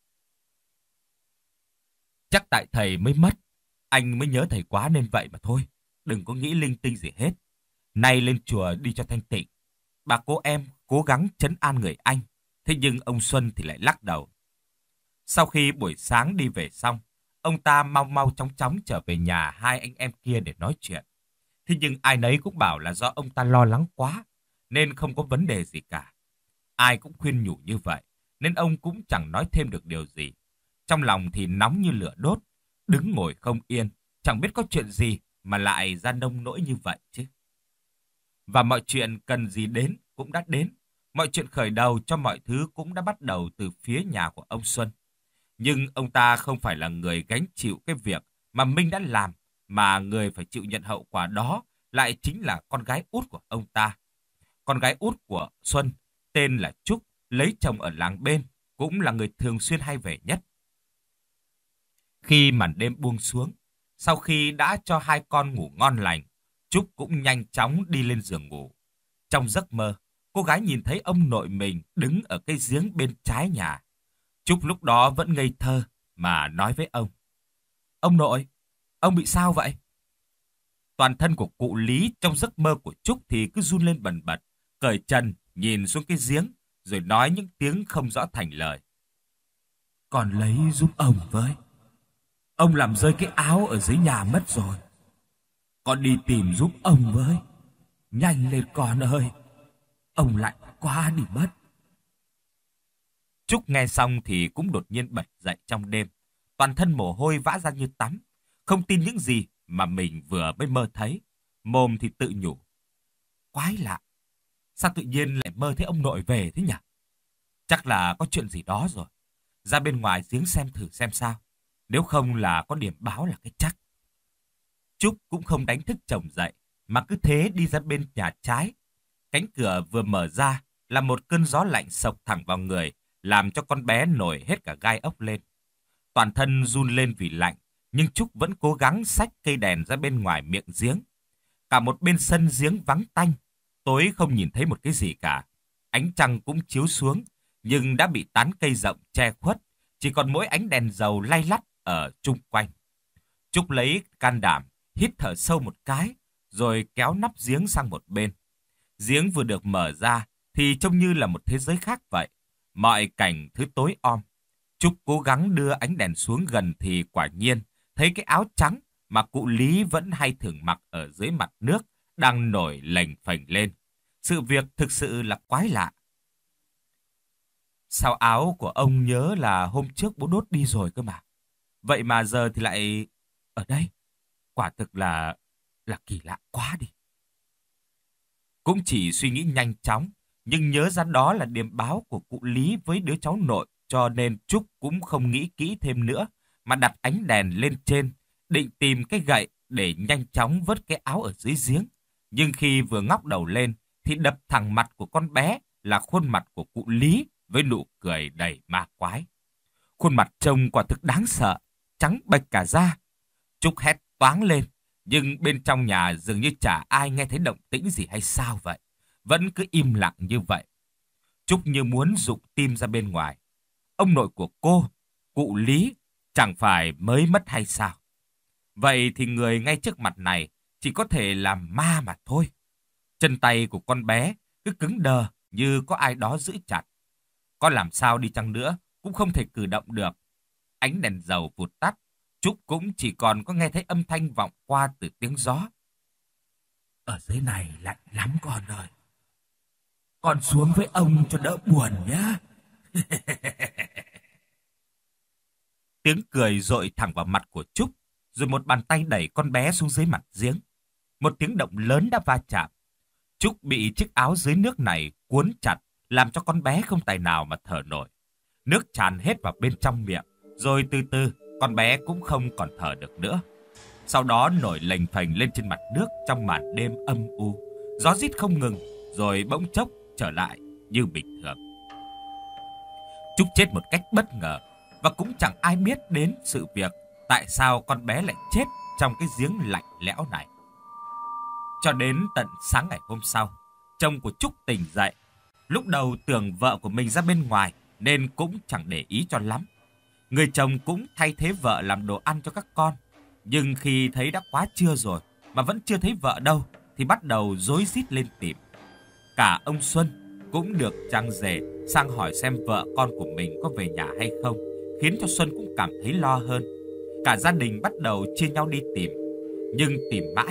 Chắc tại thầy mới mất, anh mới nhớ thầy quá nên vậy mà thôi. Đừng có nghĩ linh tinh gì hết. Nay lên chùa đi cho thanh tịnh. Bà cô em cố gắng trấn an người anh. Thế nhưng ông Xuân thì lại lắc đầu. Sau khi buổi sáng đi về xong, ông ta mau mau chóng chóng trở về nhà hai anh em kia để nói chuyện. Thế nhưng ai nấy cũng bảo là do ông ta lo lắng quá, nên không có vấn đề gì cả. Ai cũng khuyên nhủ như vậy, nên ông cũng chẳng nói thêm được điều gì. Trong lòng thì nóng như lửa đốt, đứng ngồi không yên, chẳng biết có chuyện gì mà lại ra nông nỗi như vậy chứ. Và mọi chuyện cần gì đến cũng đã đến. Mọi chuyện khởi đầu cho mọi thứ cũng đã bắt đầu từ phía nhà của ông Xuân. Nhưng ông ta không phải là người gánh chịu cái việc mà Minh đã làm, mà người phải chịu nhận hậu quả đó lại chính là con gái út của ông ta. Con gái út của Xuân, tên là Trúc, lấy chồng ở làng bên, cũng là người thường xuyên hay về nhất. Khi màn đêm buông xuống, sau khi đã cho hai con ngủ ngon lành, Trúc cũng nhanh chóng đi lên giường ngủ. Trong giấc mơ, cô gái nhìn thấy ông nội mình đứng ở cây giếng bên trái nhà. Trúc lúc đó vẫn ngây thơ mà nói với ông: "Ông nội, ông bị sao vậy?" Toàn thân của cụ Lý trong giấc mơ của Trúc thì cứ run lên bần bật, cởi trần nhìn xuống cái giếng, rồi nói những tiếng không rõ thành lời. "Con lấy giúp ông với. Ông làm rơi cái áo ở dưới nhà mất rồi. Con đi tìm giúp ông với. Nhanh lên con ơi, ông lạnh quá đi mất." Trúc nghe xong thì cũng đột nhiên bật dậy trong đêm, toàn thân mồ hôi vã ra như tắm, không tin những gì mà mình vừa mới mơ thấy. Mồm thì tự nhủ: "Quái lạ, sao tự nhiên lại mơ thấy ông nội về thế nhỉ? Chắc là có chuyện gì đó rồi. Ra bên ngoài giếng xem thử xem sao. Nếu không là có điểm báo là cái chắc." Trúc cũng không đánh thức chồng dậy, mà cứ thế đi ra bên nhà trái. Cánh cửa vừa mở ra là một cơn gió lạnh sộc thẳng vào người, làm cho con bé nổi hết cả gai ốc lên. Toàn thân run lên vì lạnh, nhưng Trúc vẫn cố gắng xách cây đèn ra bên ngoài miệng giếng. Cả một bên sân giếng vắng tanh, tối không nhìn thấy một cái gì cả. Ánh trăng cũng chiếu xuống, nhưng đã bị tán cây rộng che khuất, chỉ còn mỗi ánh đèn dầu lay lắt ở chung quanh. Trúc lấy can đảm, hít thở sâu một cái, rồi kéo nắp giếng sang một bên. Giếng vừa được mở ra thì trông như là một thế giới khác vậy. Mọi cảnh thứ tối om. Trúc cố gắng đưa ánh đèn xuống gần thì quả nhiên thấy cái áo trắng mà cụ Lý vẫn hay thường mặc ở dưới mặt nước đang nổi lềnh phềnh lên. Sự việc thực sự là quái lạ. Sao áo của ông nhớ là hôm trước bố đốt đi rồi cơ mà. Vậy mà giờ thì lại ở đây. Quả thực là là kỳ lạ quá đi. Cũng chỉ suy nghĩ nhanh chóng, nhưng nhớ ra đó là điềm báo của cụ Lý với đứa cháu nội, cho nên Trúc cũng không nghĩ kỹ thêm nữa, mà đặt ánh đèn lên trên, định tìm cái gậy để nhanh chóng vớt cái áo ở dưới giếng. Nhưng khi vừa ngóc đầu lên, thì đập thẳng mặt của con bé là khuôn mặt của cụ Lý với nụ cười đầy ma quái. Khuôn mặt trông quả thực đáng sợ, trắng bệch cả da. Trúc hét toáng lên, nhưng bên trong nhà dường như chả ai nghe thấy động tĩnh gì hay sao vậy. Vẫn cứ im lặng như vậy. Trúc như muốn rụng tim ra bên ngoài. Ông nội của cô, cụ Lý, chẳng phải mới mất hay sao? Vậy thì người ngay trước mặt này chỉ có thể là ma mà thôi. Chân tay của con bé cứ cứng đờ như có ai đó giữ chặt. Có làm sao đi chăng nữa cũng không thể cử động được. Ánh đèn dầu vụt tắt, Trúc cũng chỉ còn có nghe thấy âm thanh vọng qua từ tiếng gió. "Ở dưới này lạnh lắm con ơi. Con xuống với ông cho đỡ buồn nhé." Tiếng cười dội thẳng vào mặt của Trúc, rồi một bàn tay đẩy con bé xuống dưới mặt giếng. Một tiếng động lớn đã va chạm. Trúc bị chiếc áo dưới nước này cuốn chặt, làm cho con bé không tài nào mà thở nổi. Nước tràn hết vào bên trong miệng, rồi từ từ con bé cũng không còn thở được nữa. Sau đó nổi lềnh phềnh lên trên mặt nước trong màn đêm âm u. Gió rít không ngừng, rồi bỗng chốc trở lại như bình thường. Trúc chết một cách bất ngờ, và cũng chẳng ai biết đến sự việc tại sao con bé lại chết trong cái giếng lạnh lẽo này. Cho đến tận sáng ngày hôm sau, chồng của Trúc tỉnh dậy. Lúc đầu tưởng vợ của mình ra bên ngoài nên cũng chẳng để ý cho lắm. Người chồng cũng thay thế vợ làm đồ ăn cho các con. Nhưng khi thấy đã quá trưa rồi mà vẫn chưa thấy vợ đâu thì bắt đầu rối rít lên tìm. Cả ông Xuân cũng được trăng rể sang hỏi xem vợ con của mình có về nhà hay không, khiến cho Xuân cũng cảm thấy lo hơn. Cả gia đình bắt đầu chia nhau đi tìm, nhưng tìm mãi,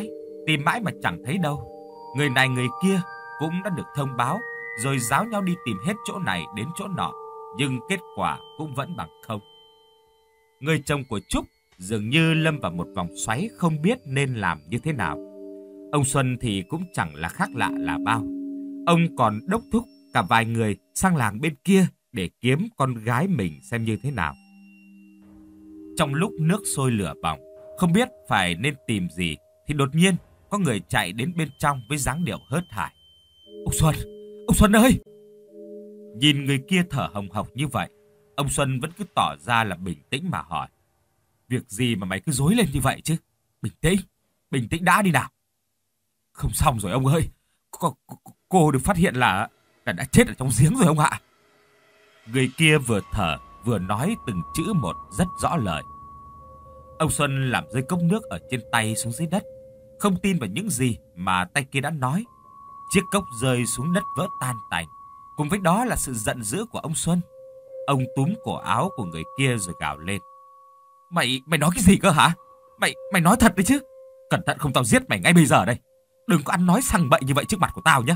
Tìm mãi mà chẳng thấy đâu. Người này người kia cũng đã được thông báo, rồi giáo nhau đi tìm hết chỗ này đến chỗ nọ, nhưng kết quả cũng vẫn bằng không. Người chồng của Trúc dường như lâm vào một vòng xoáy không biết nên làm như thế nào. Ông Xuân thì cũng chẳng là khác lạ là bao. Ông còn đốc thúc cả vài người sang làng bên kia để kiếm con gái mình xem như thế nào. Trong lúc nước sôi lửa bỏng, không biết phải nên tìm gì, thì đột nhiên có người chạy đến bên trong với dáng điệu hớt hải. Ông Xuân! Ông Xuân ơi! Nhìn người kia thở hồng hộc như vậy, ông Xuân vẫn cứ tỏ ra là bình tĩnh mà hỏi. Việc gì mà mày cứ rối lên như vậy chứ? Bình tĩnh! Bình tĩnh đã đi nào! Không xong rồi ông ơi! Cô, cô, cô được phát hiện là, là đã chết ở trong giếng rồi ông ạ! Người kia vừa thở vừa nói từng chữ một rất rõ lời. Ông Xuân làm rơi cốc nước ở trên tay xuống dưới đất, không tin vào những gì mà tay kia đã nói. Chiếc cốc rơi xuống đất vỡ tan tành, cùng với đó là sự giận dữ của ông Xuân. Ông túm cổ áo của người kia rồi gào lên. Mày, mày nói cái gì cơ hả? Mày, mày nói thật đấy chứ? Cẩn thận không tao giết mày ngay bây giờ đây. Đừng có ăn nói sằng bậy như vậy trước mặt của tao nhé.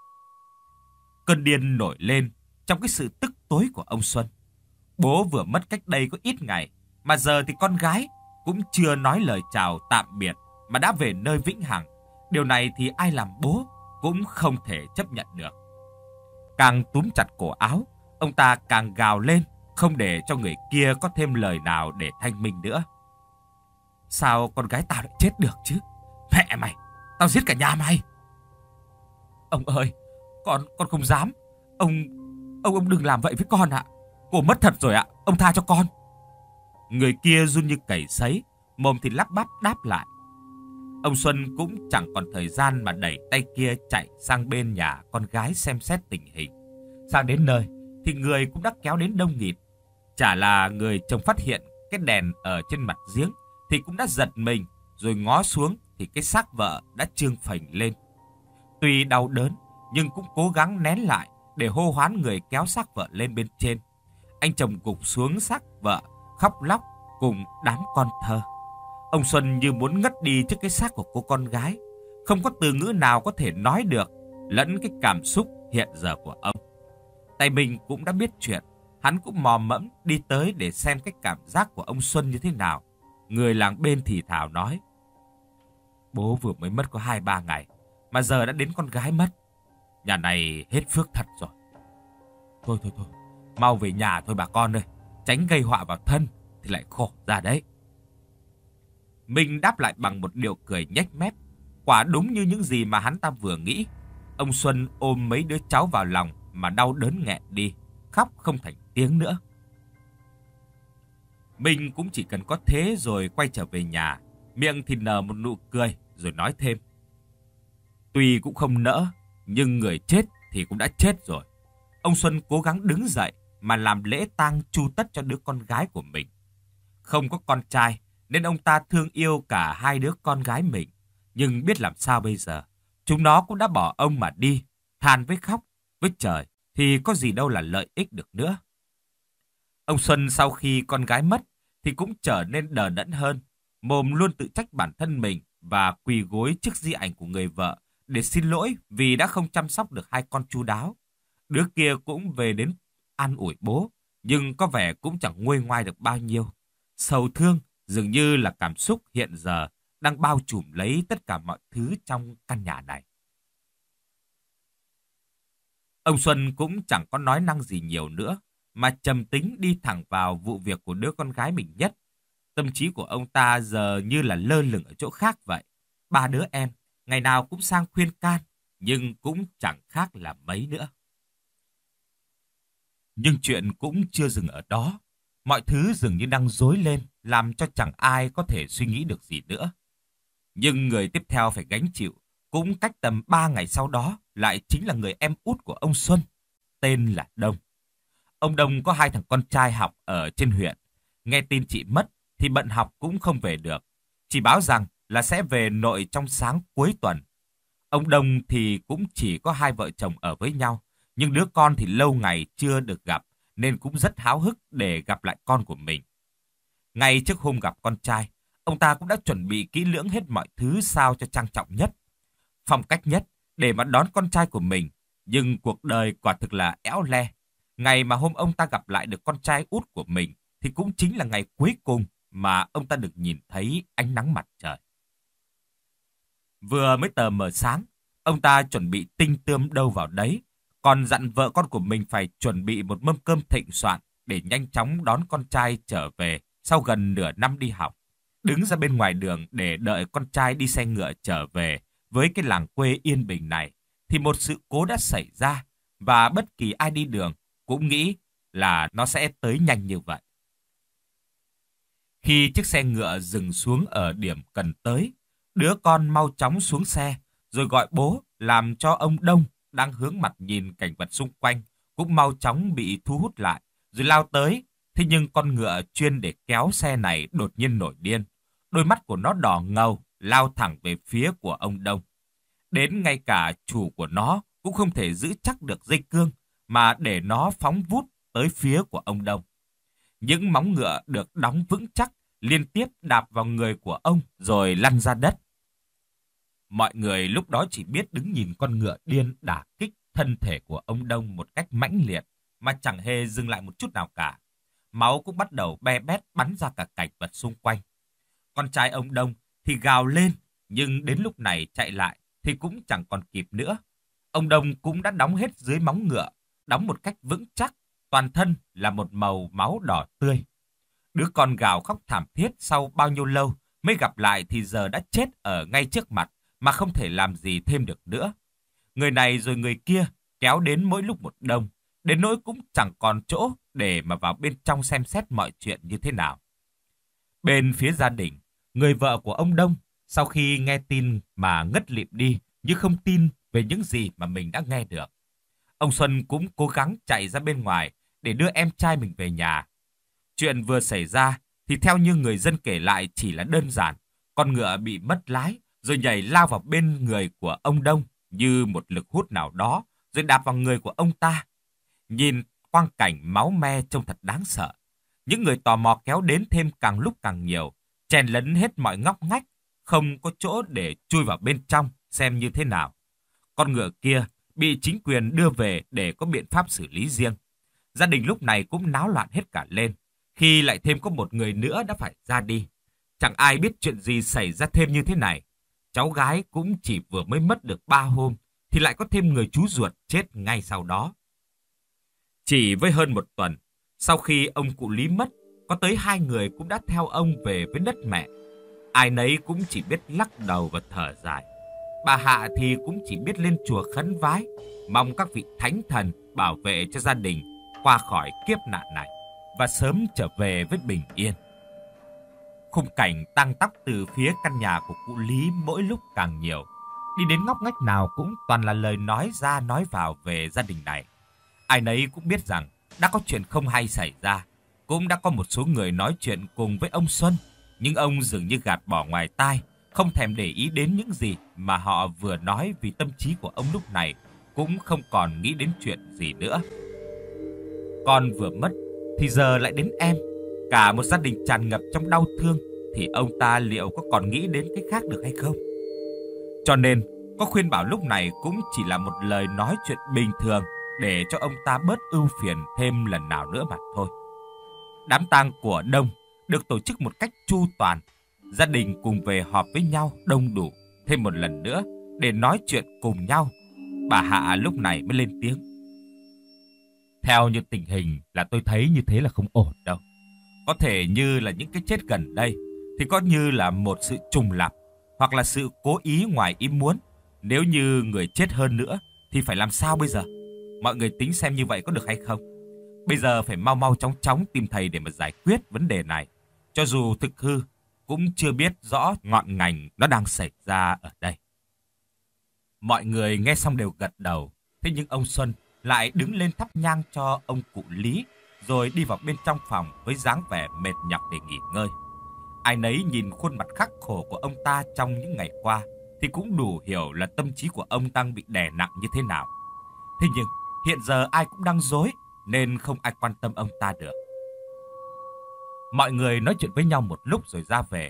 Cơn điên nổi lên trong cái sự tức tối của ông Xuân. Bố vừa mất cách đây có ít ngày, mà giờ thì con gái cũng chưa nói lời chào tạm biệt mà đã về nơi vĩnh hằng. Điều này thì ai làm bố cũng không thể chấp nhận được. Càng túm chặt cổ áo, ông ta càng gào lên, không để cho người kia có thêm lời nào để thanh minh nữa. Sao con gái tao lại chết được chứ? Mẹ mày, tao giết cả nhà mày. Ông ơi, con con không dám. Ông ông ông đừng làm vậy với con ạ. Cô mất thật rồi ạ, ông tha cho con. Người kia run như cầy sấy, mồm thì lắp bắp đáp lại. Ông Xuân cũng chẳng còn thời gian mà đẩy tay kia chạy sang bên nhà con gái xem xét tình hình. Sang đến nơi thì người cũng đã kéo đến đông nghịt. Chả là người chồng phát hiện cái đèn ở trên mặt giếng thì cũng đã giật mình, rồi ngó xuống thì cái xác vợ đã trương phình lên. Tuy đau đớn nhưng cũng cố gắng nén lại để hô hoán người kéo xác vợ lên bên trên. Anh chồng gục xuống xác vợ, khóc lóc cùng đám con thơ. Ông Xuân như muốn ngất đi trước cái xác của cô con gái, không có từ ngữ nào có thể nói được lẫn cái cảm xúc hiện giờ của ông. Tay mình cũng đã biết chuyện, hắn cũng mò mẫm đi tới để xem cái cảm giác của ông Xuân như thế nào. Người làng bên thì thào nói. Bố vừa mới mất có hai ba ngày, mà giờ đã đến con gái mất. Nhà này hết phước thật rồi. Thôi thôi thôi, mau về nhà thôi bà con ơi, tránh gây họa vào thân thì lại khổ ra đấy. Mình đáp lại bằng một điệu cười nhếch mép. Quả đúng như những gì mà hắn ta vừa nghĩ. Ông Xuân ôm mấy đứa cháu vào lòng mà đau đớn nghẹn đi, khóc không thành tiếng nữa. Mình cũng chỉ cần có thế rồi quay trở về nhà, miệng thì nở một nụ cười rồi nói thêm. Tuy cũng không nỡ, nhưng người chết thì cũng đã chết rồi. Ông Xuân cố gắng đứng dậy mà làm lễ tang chu tất cho đứa con gái của mình. Không có con trai nên ông ta thương yêu cả hai đứa con gái mình. Nhưng biết làm sao bây giờ, chúng nó cũng đã bỏ ông mà đi, than với khóc, với trời thì có gì đâu là lợi ích được nữa. Ông Xuân sau khi con gái mất thì cũng trở nên đờ đẫn hơn, mồm luôn tự trách bản thân mình và quỳ gối trước di ảnh của người vợ để xin lỗi vì đã không chăm sóc được hai con chu đáo. Đứa kia cũng về đến an ủi bố, nhưng có vẻ cũng chẳng nguôi ngoai được bao nhiêu. Sầu thương dường như là cảm xúc hiện giờ đang bao trùm lấy tất cả mọi thứ trong căn nhà này. Ông Xuân cũng chẳng có nói năng gì nhiều nữa, mà trầm tính đi thẳng vào vụ việc của đứa con gái mình nhất. Tâm trí của ông ta giờ như là lơ lửng ở chỗ khác vậy. Ba đứa em, ngày nào cũng sang khuyên can, nhưng cũng chẳng khác là mấy nữa. Nhưng chuyện cũng chưa dừng ở đó. Mọi thứ dường như đang rối lên, làm cho chẳng ai có thể suy nghĩ được gì nữa. Nhưng người tiếp theo phải gánh chịu, cũng cách tầm ba ngày sau đó, lại chính là người em út của ông Xuân, tên là Đông. Ông Đông có hai thằng con trai học ở trên huyện. Nghe tin chị mất thì bận học cũng không về được. Chỉ báo rằng là sẽ về nội trong sáng cuối tuần. Ông Đông thì cũng chỉ có hai vợ chồng ở với nhau, nhưng đứa con thì lâu ngày chưa được gặp, nên cũng rất háo hức để gặp lại con của mình. Ngay trước hôm gặp con trai, Ông ta cũng đã chuẩn bị kỹ lưỡng hết mọi thứ sao cho trang trọng nhất, phong cách nhất để mà đón con trai của mình. Nhưng cuộc đời quả thực là éo le. Ngày mà hôm ông ta gặp lại được con trai út của mình thì cũng chính là ngày cuối cùng mà ông ta được nhìn thấy ánh nắng mặt trời. Vừa mới tờ mờ sáng, ông ta chuẩn bị tinh tươm đâu vào đấy, còn dặn vợ con của mình phải chuẩn bị một mâm cơm thịnh soạn để nhanh chóng đón con trai trở về sau gần nửa năm đi học. Đứng ra bên ngoài đường để đợi con trai đi xe ngựa trở về với cái làng quê yên bình này, thì một sự cố đã xảy ra và bất kỳ ai đi đường cũng nghĩ là nó sẽ tới nhanh như vậy. Khi chiếc xe ngựa dừng xuống ở điểm cần tới, đứa con mau chóng xuống xe rồi gọi bố, làm cho ông Đông đang hướng mặt nhìn cảnh vật xung quanh cũng mau chóng bị thu hút lại rồi lao tới. Thế nhưng con ngựa chuyên để kéo xe này đột nhiên nổi điên. Đôi mắt của nó đỏ ngầu, lao thẳng về phía của ông Đông. Đến ngay cả chủ của nó cũng không thể giữ chắc được dây cương mà để nó phóng vút tới phía của ông Đông. Những móng ngựa được đóng vững chắc liên tiếp đạp vào người của ông rồi lăn ra đất. Mọi người lúc đó chỉ biết đứng nhìn con ngựa điên đả kích thân thể của ông Đông một cách mãnh liệt mà chẳng hề dừng lại một chút nào cả. Máu cũng bắt đầu be bét bắn ra cả cảnh vật xung quanh. Con trai ông Đông thì gào lên, nhưng đến lúc này chạy lại thì cũng chẳng còn kịp nữa. Ông Đông cũng đã đóng hết dưới móng ngựa, đóng một cách vững chắc, toàn thân là một màu máu đỏ tươi. Đứa con gào khóc thảm thiết sau bao nhiêu lâu mới gặp lại thì giờ đã chết ở ngay trước mặt mà không thể làm gì thêm được nữa. Người này rồi người kia kéo đến mỗi lúc một đông, đến nỗi cũng chẳng còn chỗ để mà vào bên trong xem xét mọi chuyện như thế nào. Bên phía gia đình, người vợ của ông Đông sau khi nghe tin mà ngất lịm đi như không tin về những gì mà mình đã nghe được. Ông Xuân cũng cố gắng chạy ra bên ngoài để đưa em trai mình về nhà. Chuyện vừa xảy ra thì theo như người dân kể lại chỉ là đơn giản. Con ngựa bị mất lái rồi nhảy lao vào bên người của ông Đông như một lực hút nào đó rồi đạp vào người của ông ta. Nhìn quang cảnh máu me trông thật đáng sợ. Những người tò mò kéo đến thêm càng lúc càng nhiều, chèn lấn hết mọi ngóc ngách, không có chỗ để chui vào bên trong xem như thế nào. Con ngựa kia bị chính quyền đưa về để có biện pháp xử lý riêng. Gia đình lúc này cũng náo loạn hết cả lên, khi lại thêm có một người nữa đã phải ra đi. Chẳng ai biết chuyện gì xảy ra thêm như thế này. Cháu gái cũng chỉ vừa mới mất được ba hôm, thì lại có thêm người chú ruột chết ngay sau đó. Chỉ với hơn một tuần, sau khi ông cụ Lý mất, có tới hai người cũng đã theo ông về với đất mẹ. Ai nấy cũng chỉ biết lắc đầu và thở dài. Bà Hạ thì cũng chỉ biết lên chùa khấn vái, mong các vị thánh thần bảo vệ cho gia đình qua khỏi kiếp nạn này và sớm trở về với bình yên. Khung cảnh tang tóc từ phía căn nhà của cụ Lý mỗi lúc càng nhiều. Đi đến ngóc ngách nào cũng toàn là lời nói ra nói vào về gia đình này. Ai nấy cũng biết rằng đã có chuyện không hay xảy ra. Cũng đã có một số người nói chuyện cùng với ông Xuân, nhưng ông dường như gạt bỏ ngoài tai, không thèm để ý đến những gì mà họ vừa nói, vì tâm trí của ông lúc này cũng không còn nghĩ đến chuyện gì nữa. Con vừa mất thì giờ lại đến em, cả một gia đình tràn ngập trong đau thương, thì ông ta liệu có còn nghĩ đến cái khác được hay không? Cho nên có khuyên bảo lúc này cũng chỉ là một lời nói chuyện bình thường để cho ông ta bớt ưu phiền thêm lần nào nữa mà thôi. Đám tang của Đông được tổ chức một cách chu toàn. Gia đình cùng về họp với nhau đông đủ thêm một lần nữa để nói chuyện cùng nhau. Bà Hạ lúc này mới lên tiếng. Theo như tình hình là tôi thấy như thế là không ổn đâu. Có thể như là những cái chết gần đây thì có như là một sự trùng lặp hoặc là sự cố ý ngoài ý muốn. Nếu như người chết hơn nữa thì phải làm sao bây giờ? Mọi người tính xem như vậy có được hay không? Bây giờ phải mau mau chóng chóng tìm thầy để mà giải quyết vấn đề này. Cho dù thực hư cũng chưa biết rõ ngọn ngành nó đang xảy ra ở đây. Mọi người nghe xong đều gật đầu. Thế nhưng ông Xuân lại đứng lên thắp nhang cho ông cụ Lý, rồi đi vào bên trong phòng với dáng vẻ mệt nhọc để nghỉ ngơi. Ai nấy nhìn khuôn mặt khắc khổ của ông ta trong những ngày qua thì cũng đủ hiểu là tâm trí của ông đang bị đè nặng như thế nào. Thế nhưng hiện giờ ai cũng đang rối nên không ai quan tâm ông ta được. Mọi người nói chuyện với nhau một lúc rồi ra về.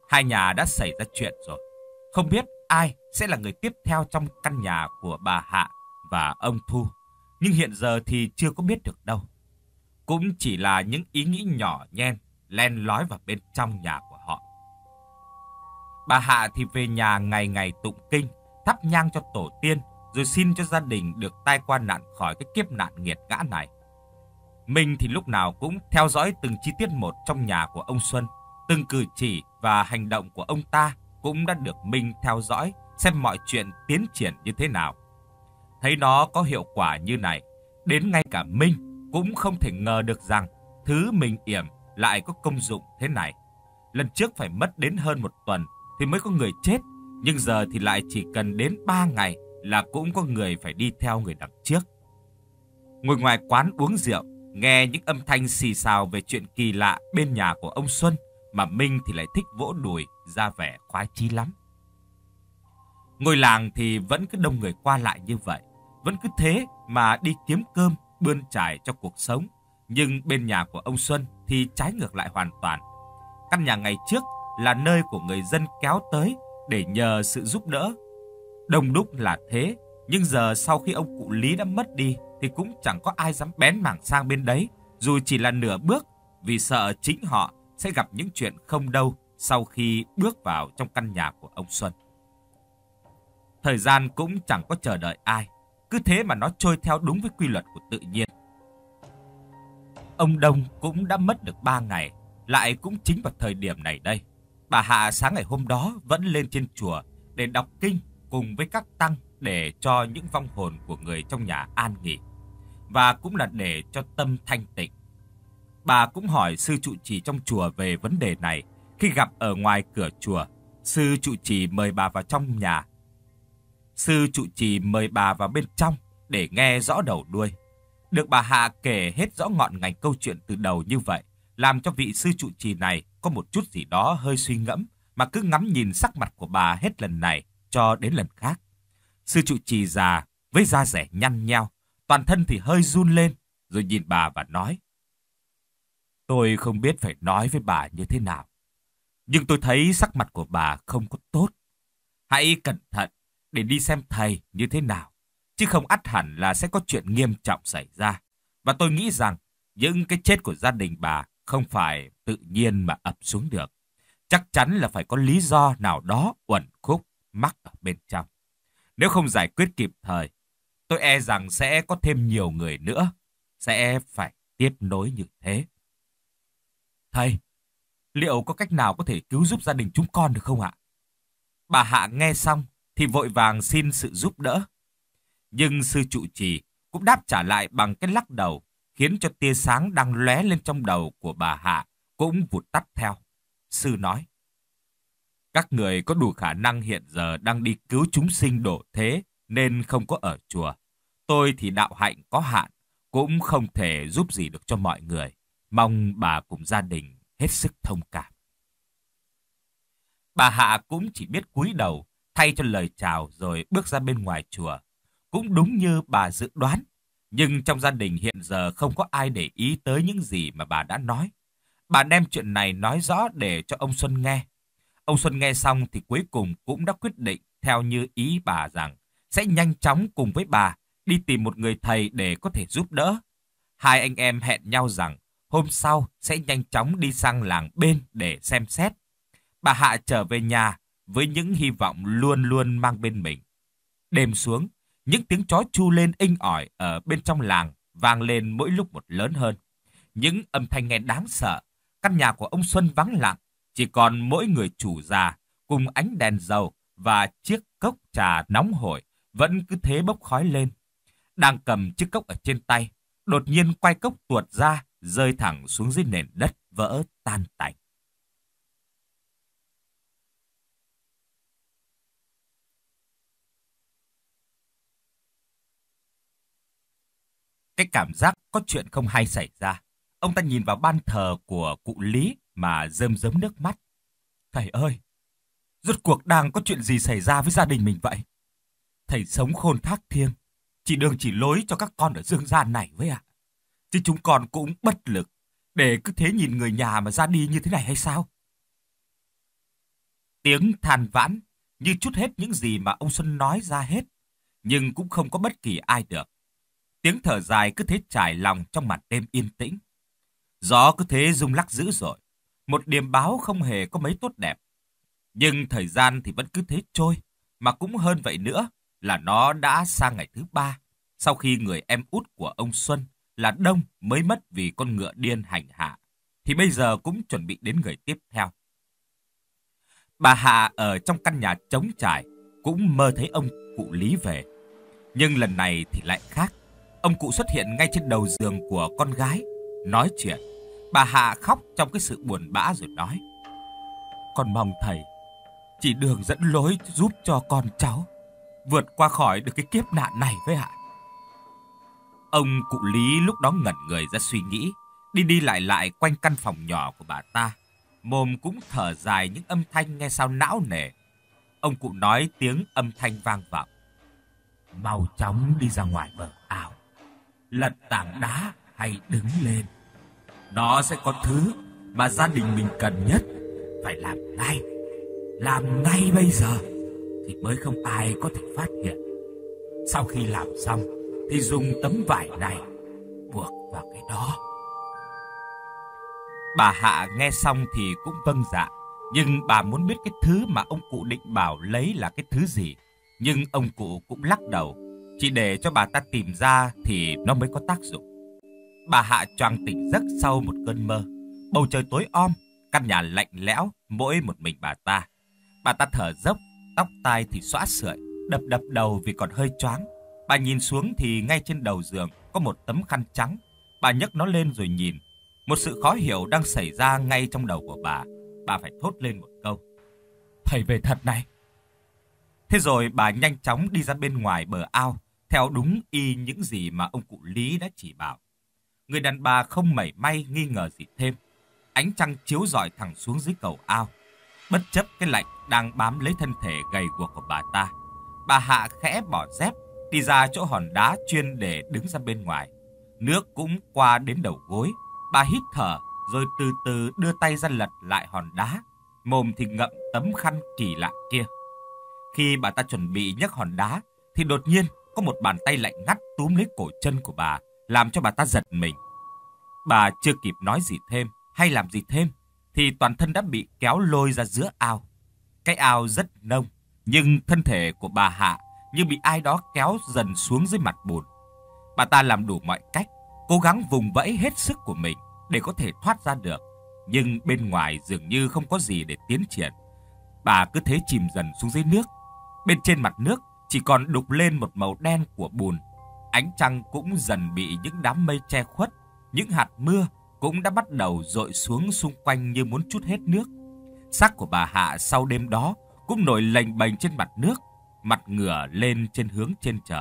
Hai nhà đã xảy ra chuyện rồi. Không biết ai sẽ là người tiếp theo trong căn nhà của bà Hạ và ông Thu. Nhưng hiện giờ thì chưa có biết được đâu. Cũng chỉ là những ý nghĩ nhỏ nhen len lói vào bên trong nhà của họ. Bà Hạ thì về nhà ngày ngày tụng kinh, thắp nhang cho tổ tiên, rồi xin cho gia đình được tai qua nạn khỏi cái kiếp nạn nghiệt ngã này. Minh thì lúc nào cũng theo dõi từng chi tiết một trong nhà của ông Xuân. Từng cử chỉ và hành động của ông ta cũng đã được Minh theo dõi, xem mọi chuyện tiến triển như thế nào. Thấy nó có hiệu quả như này, đến ngay cả Minh cũng không thể ngờ được rằng thứ mình yểm lại có công dụng thế này. Lần trước phải mất đến hơn một tuần thì mới có người chết, nhưng giờ thì lại chỉ cần đến ba ngày là cũng có người phải đi theo người đằng trước. Ngồi ngoài quán uống rượu, nghe những âm thanh xì xào về chuyện kỳ lạ bên nhà của ông Xuân, mà Minh thì lại thích vỗ đùi, ra vẻ khoái chí lắm. Ngôi làng thì vẫn cứ đông người qua lại như vậy, vẫn cứ thế mà đi kiếm cơm, bươn trải cho cuộc sống. Nhưng bên nhà của ông Xuân thì trái ngược lại hoàn toàn. Căn nhà ngày trước là nơi của người dân kéo tới để nhờ sự giúp đỡ. Đông đúc là thế, nhưng giờ sau khi ông cụ Lý đã mất đi thì cũng chẳng có ai dám bén mảng sang bên đấy, dù chỉ là nửa bước, vì sợ chính họ sẽ gặp những chuyện không đâu sau khi bước vào trong căn nhà của ông Xuân. Thời gian cũng chẳng có chờ đợi ai, cứ thế mà nó trôi theo đúng với quy luật của tự nhiên. Ông Đông cũng đã mất được ba ngày, lại cũng chính vào thời điểm này đây. Bà Hạ sáng ngày hôm đó vẫn lên trên chùa để đọc kinh cùng với các tăng, để cho những vong hồn của người trong nhà an nghỉ, và cũng là để cho tâm thanh tịnh. Bà cũng hỏi sư trụ trì trong chùa về vấn đề này. Khi gặp ở ngoài cửa chùa, sư trụ trì mời bà vào trong nhà. Sư trụ trì mời bà vào bên trong để nghe rõ đầu đuôi. Được bà Hạ kể hết rõ ngọn ngành câu chuyện từ đầu như vậy, làm cho vị sư trụ trì này có một chút gì đó hơi suy ngẫm, mà cứ ngắm nhìn sắc mặt của bà hết lần này cho đến lần khác. Sư trụ trì già với da dẻ nhăn nheo, toàn thân thì hơi run lên, rồi nhìn bà và nói: Tôi không biết phải nói với bà như thế nào, nhưng tôi thấy sắc mặt của bà không có tốt. Hãy cẩn thận để đi xem thầy như thế nào, chứ không ắt hẳn là sẽ có chuyện nghiêm trọng xảy ra. Và tôi nghĩ rằng những cái chết của gia đình bà không phải tự nhiên mà ập xuống được. Chắc chắn là phải có lý do nào đó uẩn khúc mắc ở bên trong. Nếu không giải quyết kịp thời, tôi e rằng sẽ có thêm nhiều người nữa sẽ phải tiếp nối như thế. Thầy, liệu có cách nào có thể cứu giúp gia đình chúng con được không ạ? Bà Hạ nghe xong thì vội vàng xin sự giúp đỡ. Nhưng sư trụ trì cũng đáp trả lại bằng cái lắc đầu, khiến cho tia sáng đang lóe lên trong đầu của bà Hạ cũng vụt tắt theo. Sư nói: Các người có đủ khả năng hiện giờ đang đi cứu chúng sinh độ thế nên không có ở chùa. Tôi thì đạo hạnh có hạn, cũng không thể giúp gì được cho mọi người. Mong bà cùng gia đình hết sức thông cảm. Bà Hạ cũng chỉ biết cúi đầu thay cho lời chào rồi bước ra bên ngoài chùa. Cũng đúng như bà dự đoán, nhưng trong gia đình hiện giờ không có ai để ý tới những gì mà bà đã nói. Bà đem chuyện này nói rõ để cho ông Xuân nghe. Ông Xuân nghe xong thì cuối cùng cũng đã quyết định theo như ý bà rằng sẽ nhanh chóng cùng với bà đi tìm một người thầy để có thể giúp đỡ. Hai anh em hẹn nhau rằng hôm sau sẽ nhanh chóng đi sang làng bên để xem xét. Bà Hạ trở về nhà với những hy vọng luôn luôn mang bên mình. Đêm xuống, những tiếng chó chu lên inh ỏi ở bên trong làng vang lên mỗi lúc một lớn hơn. Những âm thanh nghe đáng sợ. Căn nhà của ông Xuân vắng lặng, chỉ còn mỗi người chủ già cùng ánh đèn dầu và chiếc cốc trà nóng hổi vẫn cứ thế bốc khói lên. Đang cầm chiếc cốc ở trên tay, đột nhiên quay cốc tuột ra, rơi thẳng xuống dưới nền đất vỡ tan tành. Cái cảm giác có chuyện không hay xảy ra. Ông ta nhìn vào ban thờ của cụ Lý mà rơm rớm nước mắt. Thầy ơi, rốt cuộc đang có chuyện gì xảy ra với gia đình mình vậy? Thầy sống khôn thác thiêng, chỉ đường chỉ lối cho các con ở dương gian này với ạ. Chứ chúng con cũng bất lực để cứ thế nhìn người nhà mà ra đi như thế này hay sao? Tiếng than vãn như trút hết những gì mà ông Xuân nói ra hết, nhưng cũng không có bất kỳ ai được. Tiếng thở dài cứ thế trải lòng trong màn đêm yên tĩnh. Gió cứ thế rung lắc dữ dội, một điềm báo không hề có mấy tốt đẹp. Nhưng thời gian thì vẫn cứ thế trôi, mà cũng hơn vậy nữa là nó đã sang ngày thứ ba, sau khi người em út của ông Xuân là Đông mới mất vì con ngựa điên hành hạ, thì bây giờ cũng chuẩn bị đến người tiếp theo. Bà Hạ ở trong căn nhà trống trải cũng mơ thấy ông cụ Lý về. Nhưng lần này thì lại khác. Ông cụ xuất hiện ngay trên đầu giường của con gái, nói chuyện. Bà Hạ khóc trong cái sự buồn bã rồi nói: "Con mong thầy chỉ đường dẫn lối giúp cho con cháu vượt qua khỏi được cái kiếp nạn này với ạ." Ông cụ Lý lúc đó ngẩn người ra suy nghĩ, đi đi lại lại quanh căn phòng nhỏ của bà ta. Mồm cũng thở dài những âm thanh nghe sao não nề. Ông cụ nói tiếng âm thanh vang vọng: "Mau chóng đi ra ngoài bờ ao, lật tảng đá hay đứng lên. Nó sẽ có thứ mà gia đình mình cần nhất. Phải làm ngay, làm ngay bây giờ thì mới không ai có thể phát hiện. Sau khi làm xong thì dùng tấm vải này buộc vào cái đó." Bà Hạ nghe xong thì cũng vâng dạ, nhưng bà muốn biết cái thứ mà ông cụ định bảo lấy là cái thứ gì. Nhưng ông cụ cũng lắc đầu, chỉ để cho bà ta tìm ra thì nó mới có tác dụng. Bà Hạ choàng tỉnh giấc sau một cơn mơ. Bầu trời tối om, căn nhà lạnh lẽo, mỗi một mình bà ta. Bà ta thở dốc, tóc tai thì xõa sưởi, đập đập đầu vì còn hơi choáng. Bà nhìn xuống thì ngay trên đầu giường có một tấm khăn trắng. Bà nhấc nó lên rồi nhìn. Một sự khó hiểu đang xảy ra ngay trong đầu của bà. Bà phải thốt lên một câu: "Thầy về thật này." Thế rồi bà nhanh chóng đi ra bên ngoài bờ ao, theo đúng y những gì mà ông cụ Lý đã chỉ bảo. Người đàn bà không mảy may nghi ngờ gì thêm. Ánh trăng chiếu rọi thẳng xuống dưới cầu ao. Bất chấp cái lạnh đang bám lấy thân thể gầy guộc của bà ta, bà Hạ khẽ bỏ dép, đi ra chỗ hòn đá chuyên để đứng ra bên ngoài. Nước cũng qua đến đầu gối. Bà hít thở rồi từ từ đưa tay ra lật lại hòn đá, mồm thì ngậm tấm khăn kỳ lạ kia. Khi bà ta chuẩn bị nhấc hòn đá thì đột nhiên có một bàn tay lạnh ngắt túm lấy cổ chân của bà, làm cho bà ta giật mình. Bà chưa kịp nói gì thêm hay làm gì thêm thì toàn thân đã bị kéo lôi ra giữa ao. Cái ao rất nông, nhưng thân thể của bà Hạ như bị ai đó kéo dần xuống dưới mặt bùn. Bà ta làm đủ mọi cách, cố gắng vùng vẫy hết sức của mình để có thể thoát ra được. Nhưng bên ngoài dường như không có gì để tiến triển. Bà cứ thế chìm dần xuống dưới nước. Bên trên mặt nước chỉ còn đục lên một màu đen của bùn. Ánh trăng cũng dần bị những đám mây che khuất. Những hạt mưa cũng đã bắt đầu dội xuống xung quanh như muốn trút hết nước. Xác của bà Hạ sau đêm đó cũng nổi lềnh bềnh trên mặt nước, mặt ngửa lên trên hướng trên trời.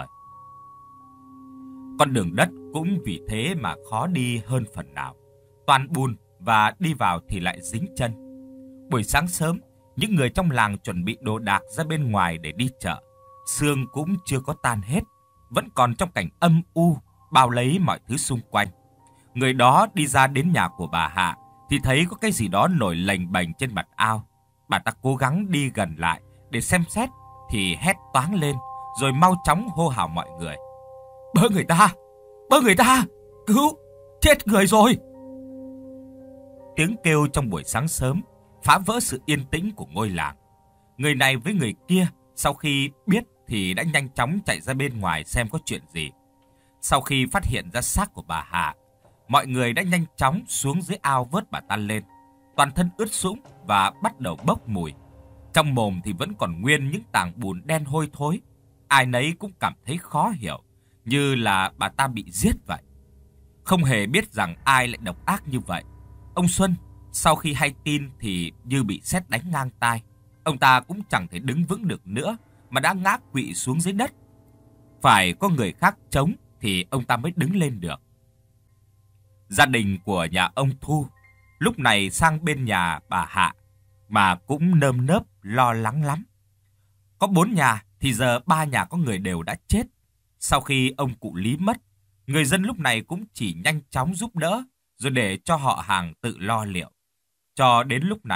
Con đường đất cũng vì thế mà khó đi hơn phần nào. Toàn bùn và đi vào thì lại dính chân. Buổi sáng sớm, những người trong làng chuẩn bị đồ đạc ra bên ngoài để đi chợ. Sương cũng chưa có tan hết, vẫn còn trong cảnh âm u, bao lấy mọi thứ xung quanh. Người đó đi ra đến nhà của bà Hạ thì thấy có cái gì đó nổi lềnh bềnh trên mặt ao. Bà ta cố gắng đi gần lại để xem xét thì hét toáng lên, rồi mau chóng hô hào mọi người: "Bớ người ta! Bớ người ta! Cứu! Chết người rồi!" Tiếng kêu trong buổi sáng sớm phá vỡ sự yên tĩnh của ngôi làng. Người này với người kia sau khi biết thì đã nhanh chóng chạy ra bên ngoài xem có chuyện gì. Sau khi phát hiện ra xác của bà Hạ, mọi người đã nhanh chóng xuống dưới ao vớt bà ta lên. Toàn thân ướt sũng và bắt đầu bốc mùi. Trong mồm thì vẫn còn nguyên những tảng bùn đen hôi thối. Ai nấy cũng cảm thấy khó hiểu, như là bà ta bị giết vậy. Không hề biết rằng ai lại độc ác như vậy. Ông Xuân sau khi hay tin thì như bị sét đánh ngang tai. Ông ta cũng chẳng thể đứng vững được nữa mà đã ngã quỵ xuống dưới đất. Phải có người khác chống thì ông ta mới đứng lên được. Gia đình của nhà ông Thu lúc này sang bên nhà bà Hạ mà cũng nơm nớp lo lắng lắm. Có bốn nhà thì giờ ba nhà có người đều đã chết. Sau khi ông cụ Lý mất, người dân lúc này cũng chỉ nhanh chóng giúp đỡ rồi để cho họ hàng tự lo liệu. Cho đến lúc này thì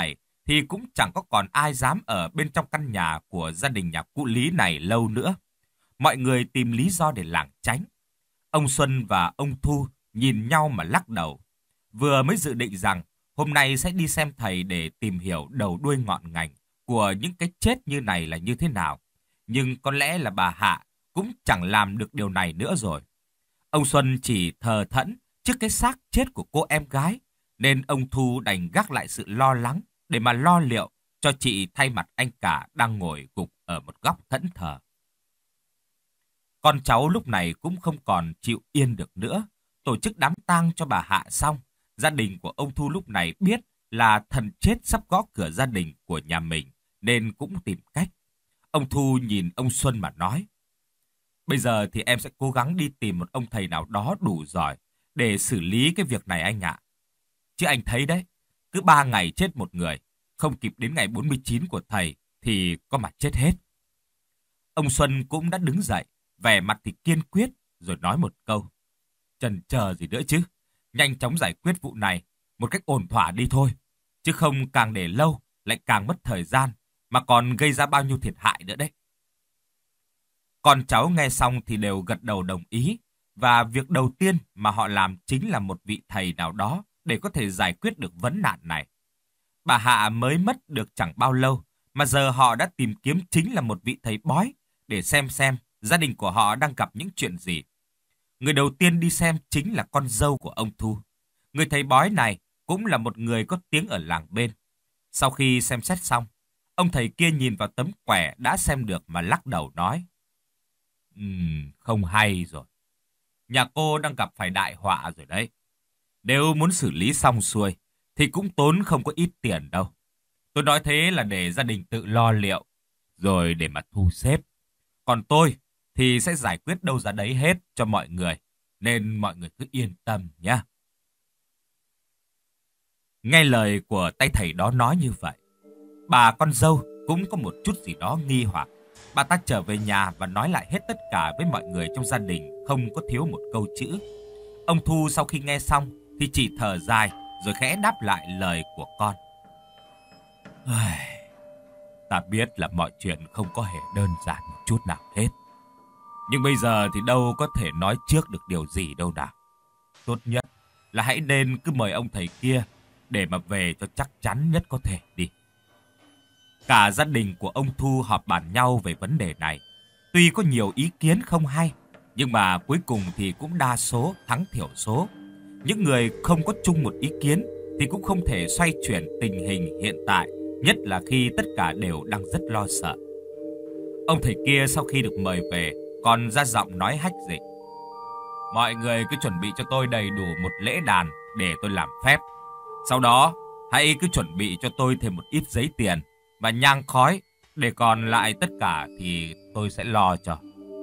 thì cũng chẳng có còn ai dám ở bên trong căn nhà của gia đình nhà cụ Lý này lâu nữa. Mọi người tìm lý do để lảng tránh. Ông Xuân và ông Thu nhìn nhau mà lắc đầu. Vừa mới dự định rằng hôm nay sẽ đi xem thầy để tìm hiểu đầu đuôi ngọn ngành của những cái chết như này là như thế nào. Nhưng có lẽ là bà Hạ cũng chẳng làm được điều này nữa rồi. Ông Xuân chỉ thờ thẫn trước cái xác chết của cô em gái, nên ông Thu đành gác lại sự lo lắng để mà lo liệu cho chị thay mặt anh cả đang ngồi gục ở một góc thẫn thờ. Con cháu lúc này cũng không còn chịu yên được nữa. Tổ chức đám tang cho bà Hạ xong, gia đình của ông Thu lúc này biết là thần chết sắp gõ cửa gia đình của nhà mình, nên cũng tìm cách. Ông Thu nhìn ông Xuân mà nói: "Bây giờ thì em sẽ cố gắng đi tìm một ông thầy nào đó đủ giỏi để xử lý cái việc này anh ạ. Chứ anh thấy đấy, cứ ba ngày chết một người, không kịp đến ngày bốn mươi chín của thầy thì có mà chết hết." Ông Xuân cũng đã đứng dậy, vẻ mặt thì kiên quyết, rồi nói một câu: "Chần chờ gì nữa chứ, nhanh chóng giải quyết vụ này một cách ổn thỏa đi thôi. Chứ không càng để lâu lại càng mất thời gian, mà còn gây ra bao nhiêu thiệt hại nữa đấy." Con cháu nghe xong thì đều gật đầu đồng ý, và việc đầu tiên mà họ làm chính là một vị thầy nào đó để có thể giải quyết được vấn nạn này. Bà Hạ mới mất được chẳng bao lâu, mà giờ họ đã tìm kiếm chính là một vị thầy bói để xem xem gia đình của họ đang gặp những chuyện gì. Người đầu tiên đi xem chính là con dâu của ông Thu. Người thầy bói này cũng là một người có tiếng ở làng bên. Sau khi xem xét xong, ông thầy kia nhìn vào tấm quẻ đã xem được mà lắc đầu nói: Ừm, không hay rồi. Nhà cô đang gặp phải đại họa rồi đấy. Nếu muốn xử lý xong xuôi thì cũng tốn không có ít tiền đâu. Tôi nói thế là để gia đình tự lo liệu, rồi để mà thu xếp. Còn tôi thì sẽ giải quyết đâu ra đấy hết cho mọi người, nên mọi người cứ yên tâm nhé. Nghe lời của tay thầy đó nói như vậy, bà con dâu cũng có một chút gì đó nghi hoặc. Bà ta trở về nhà và nói lại hết tất cả với mọi người trong gia đình, không có thiếu một câu chữ. Ông Thu sau khi nghe xong thì chỉ thở dài rồi khẽ đáp lại lời của con: "Ta biết là mọi chuyện không có hề đơn giản một chút nào hết. Nhưng bây giờ thì đâu có thể nói trước được điều gì đâu nào. Tốt nhất là hãy nên cứ mời ông thầy kia để mà về cho chắc chắn nhất có thể đi." Cả gia đình của ông Thu họp bàn nhau về vấn đề này. Tuy có nhiều ý kiến không hay, nhưng mà cuối cùng thì cũng đa số thắng thiểu số. Những người không có chung một ý kiến thì cũng không thể xoay chuyển tình hình hiện tại, nhất là khi tất cả đều đang rất lo sợ. Ông thầy kia sau khi được mời về còn ra giọng nói hách dịch: "Mọi người cứ chuẩn bị cho tôi đầy đủ một lễ đàn để tôi làm phép. Sau đó hãy cứ chuẩn bị cho tôi thêm một ít giấy tiền và nhang khói, để còn lại tất cả thì tôi sẽ lo cho."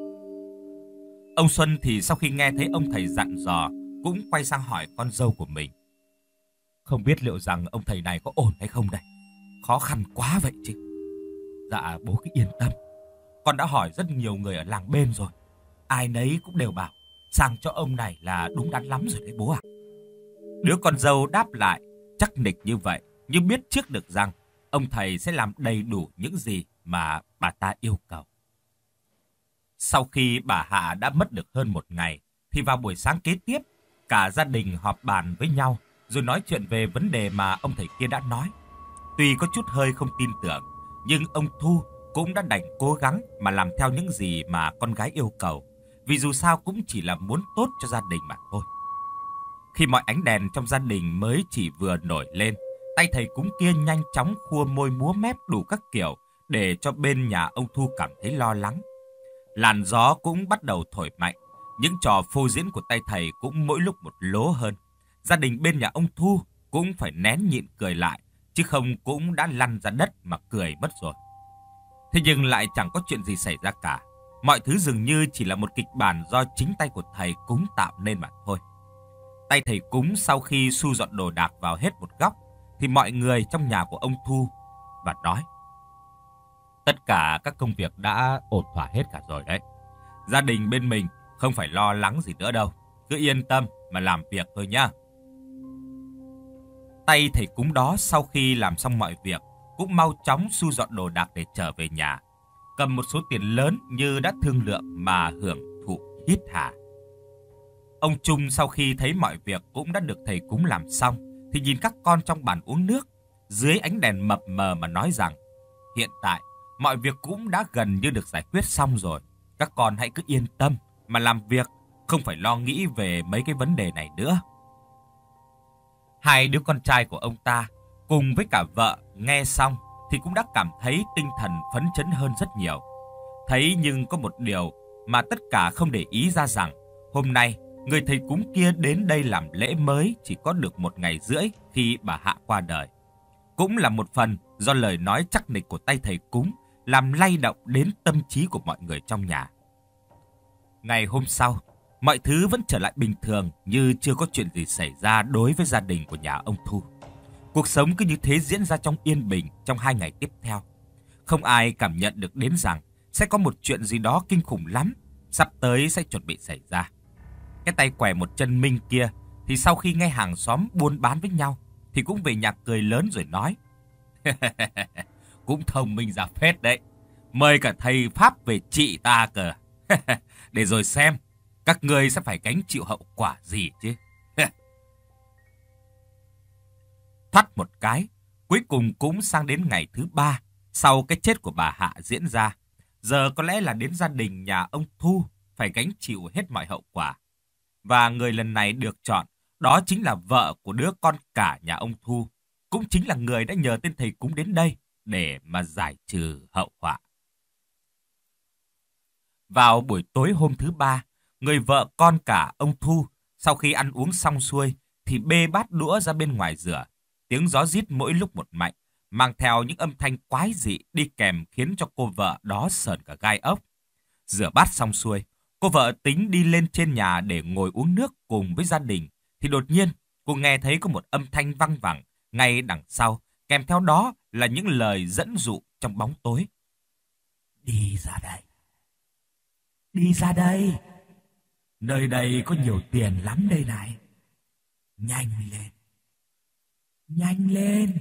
Ông Xuân thì sau khi nghe thấy ông thầy dặn dò, cũng quay sang hỏi con dâu của mình: "Không biết liệu rằng ông thầy này có ổn hay không đây? Khó khăn quá vậy chứ." "Dạ bố cứ yên tâm. Con đã hỏi rất nhiều người ở làng bên rồi. Ai nấy cũng đều bảo sang cho ông này là đúng đắn lắm rồi đấy bố ạ." Đứa con dâu đáp lại chắc nịch như vậy, nhưng biết trước được rằng ông thầy sẽ làm đầy đủ những gì mà bà ta yêu cầu. Sau khi bà Hạ đã mất được hơn một ngày, thì vào buổi sáng kế tiếp, cả gia đình họp bàn với nhau, rồi nói chuyện về vấn đề mà ông thầy kia đã nói. Tuy có chút hơi không tin tưởng, nhưng ông Thu cũng đã đành cố gắng mà làm theo những gì mà con gái yêu cầu, vì dù sao cũng chỉ là muốn tốt cho gia đình mà thôi. Khi mọi ánh đèn trong gia đình mới chỉ vừa nổi lên, tay thầy cúng kia nhanh chóng khua môi múa mép đủ các kiểu để cho bên nhà ông Thu cảm thấy lo lắng. Làn gió cũng bắt đầu thổi mạnh, những trò phô diễn của tay thầy cũng mỗi lúc một lố hơn. Gia đình bên nhà ông Thu cũng phải nén nhịn cười lại, chứ không cũng đã lăn ra đất mà cười mất rồi. Thế nhưng lại chẳng có chuyện gì xảy ra cả. Mọi thứ dường như chỉ là một kịch bản do chính tay của thầy cúng tạo nên mà thôi. Tay thầy cúng sau khi thu dọn đồ đạc vào hết một góc, thì mọi người trong nhà của ông Thu và nói: "Tất cả các công việc đã ổn thỏa hết cả rồi đấy. Gia đình bên mình không phải lo lắng gì nữa đâu. Cứ yên tâm mà làm việc thôi nhá." Tay thầy cúng đó sau khi làm xong mọi việc cũng mau chóng thu dọn đồ đạc để trở về nhà, cầm một số tiền lớn như đã thương lượng mà hưởng thụ hít hà. Ông Trung sau khi thấy mọi việc cũng đã được thầy cúng làm xong, thì nhìn các con trong bàn uống nước dưới ánh đèn mập mờ mà nói rằng hiện tại mọi việc cũng đã gần như được giải quyết xong rồi. Các con hãy cứ yên tâm mà làm việc, không phải lo nghĩ về mấy cái vấn đề này nữa. Hai đứa con trai của ông ta cùng với cả vợ nghe xong thì cũng đã cảm thấy tinh thần phấn chấn hơn rất nhiều. Thấy nhưng có một điều mà tất cả không để ý ra rằng hôm nay người thầy cúng kia đến đây làm lễ mới chỉ có được một ngày rưỡi khi bà Hạ qua đời. Cũng là một phần do lời nói chắc nịch của tay thầy cúng làm lay động đến tâm trí của mọi người trong nhà. Ngày hôm sau, mọi thứ vẫn trở lại bình thường như chưa có chuyện gì xảy ra đối với gia đình của nhà ông Thu. Cuộc sống cứ như thế diễn ra trong yên bình trong hai ngày tiếp theo. Không ai cảm nhận được đến rằng sẽ có một chuyện gì đó kinh khủng lắm sắp tới sẽ chuẩn bị xảy ra. Cái tay què một chân Minh kia thì sau khi nghe hàng xóm buôn bán với nhau thì cũng về nhà cười lớn rồi nói: cũng thông minh ra phết đấy, mời cả thầy Pháp về trị ta cơ. Để rồi xem các ngươi sẽ phải gánh chịu hậu quả gì chứ. Thoắt một cái, cuối cùng cũng sang đến ngày thứ ba sau cái chết của bà Hạ diễn ra. Giờ có lẽ là đến gia đình nhà ông Thu phải gánh chịu hết mọi hậu quả. Và người lần này được chọn đó chính là vợ của đứa con cả nhà ông Thu, cũng chính là người đã nhờ tên thầy cúng đến đây để mà giải trừ hậu họa. Vào buổi tối hôm thứ ba, người vợ con cả ông Thu sau khi ăn uống xong xuôi thì bê bát đũa ra bên ngoài rửa. Tiếng gió rít mỗi lúc một mạnh, mang theo những âm thanh quái dị đi kèm khiến cho cô vợ đó sởn cả gai ốc. Rửa bát xong xuôi, cô vợ tính đi lên trên nhà để ngồi uống nước cùng với gia đình, thì đột nhiên cô nghe thấy có một âm thanh văng vẳng ngay đằng sau, kèm theo đó là những lời dẫn dụ trong bóng tối. Đi ra đây. Đi ra đây. Nơi đây có nhiều tiền lắm đây này. Nhanh lên. Nhanh lên.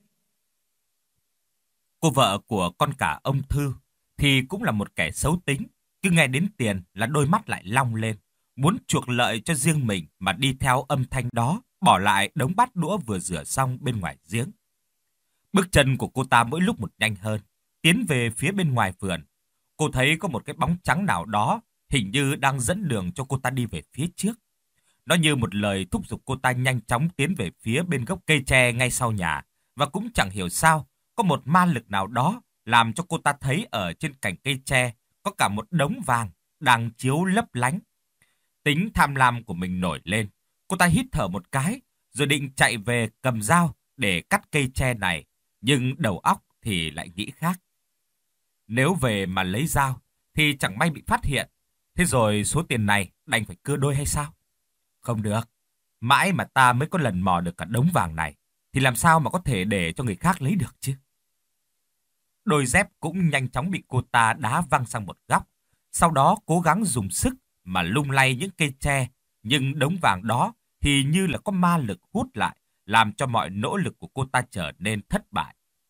Cô vợ của con cả ông Thư thì cũng là một kẻ xấu tính, cứ nghe đến tiền là đôi mắt lại long lên, muốn chuộc lợi cho riêng mình mà đi theo âm thanh đó, bỏ lại đống bát đũa vừa rửa xong bên ngoài giếng. Bước chân của cô ta mỗi lúc một nhanh hơn, tiến về phía bên ngoài vườn. Cô thấy có một cái bóng trắng nào đó hình như đang dẫn đường cho cô ta đi về phía trước. Nó như một lời thúc giục cô ta nhanh chóng tiến về phía bên gốc cây tre ngay sau nhà. Và cũng chẳng hiểu sao, có một ma lực nào đó làm cho cô ta thấy ở trên cành cây tre có cả một đống vàng đang chiếu lấp lánh. Tính tham lam của mình nổi lên, cô ta hít thở một cái rồi định chạy về cầm dao để cắt cây tre này, nhưng đầu óc thì lại nghĩ khác. Nếu về mà lấy dao thì chẳng may bị phát hiện, thế rồi số tiền này đành phải cưa đôi hay sao? Không được, mãi mà ta mới có lần mò được cả đống vàng này, thì làm sao mà có thể để cho người khác lấy được chứ? Đôi dép cũng nhanh chóng bị cô ta đá văng sang một góc, sau đó cố gắng dùng sức mà lung lay những cây tre, nhưng đống vàng đó thì như là có ma lực hút lại, làm cho mọi nỗ lực của cô ta trở nên thất bại.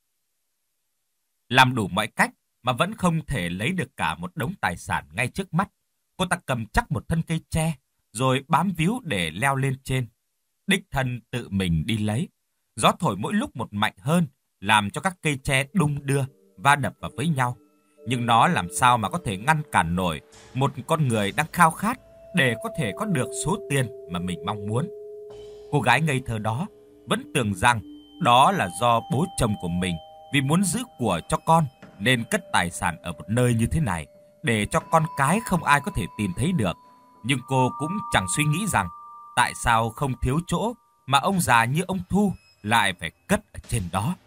Làm đủ mọi cách mà vẫn không thể lấy được cả một đống tài sản ngay trước mắt, cô ta cầm chắc một thân cây tre, rồi bám víu để leo lên trên. Đích thân tự mình đi lấy. Gió thổi mỗi lúc một mạnh hơn, làm cho các cây tre đung đưa, va đập vào với nhau. Nhưng nó làm sao mà có thể ngăn cản nổi một con người đang khao khát để có thể có được số tiền mà mình mong muốn. Cô gái ngây thơ đó vẫn tưởng rằng đó là do bố chồng của mình vì muốn giữ của cho con nên cất tài sản ở một nơi như thế này để cho con cái không ai có thể tìm thấy được. Nhưng cô cũng chẳng suy nghĩ rằng tại sao không thiếu chỗ mà ông già như ông Thu lại phải cất ở trên đó.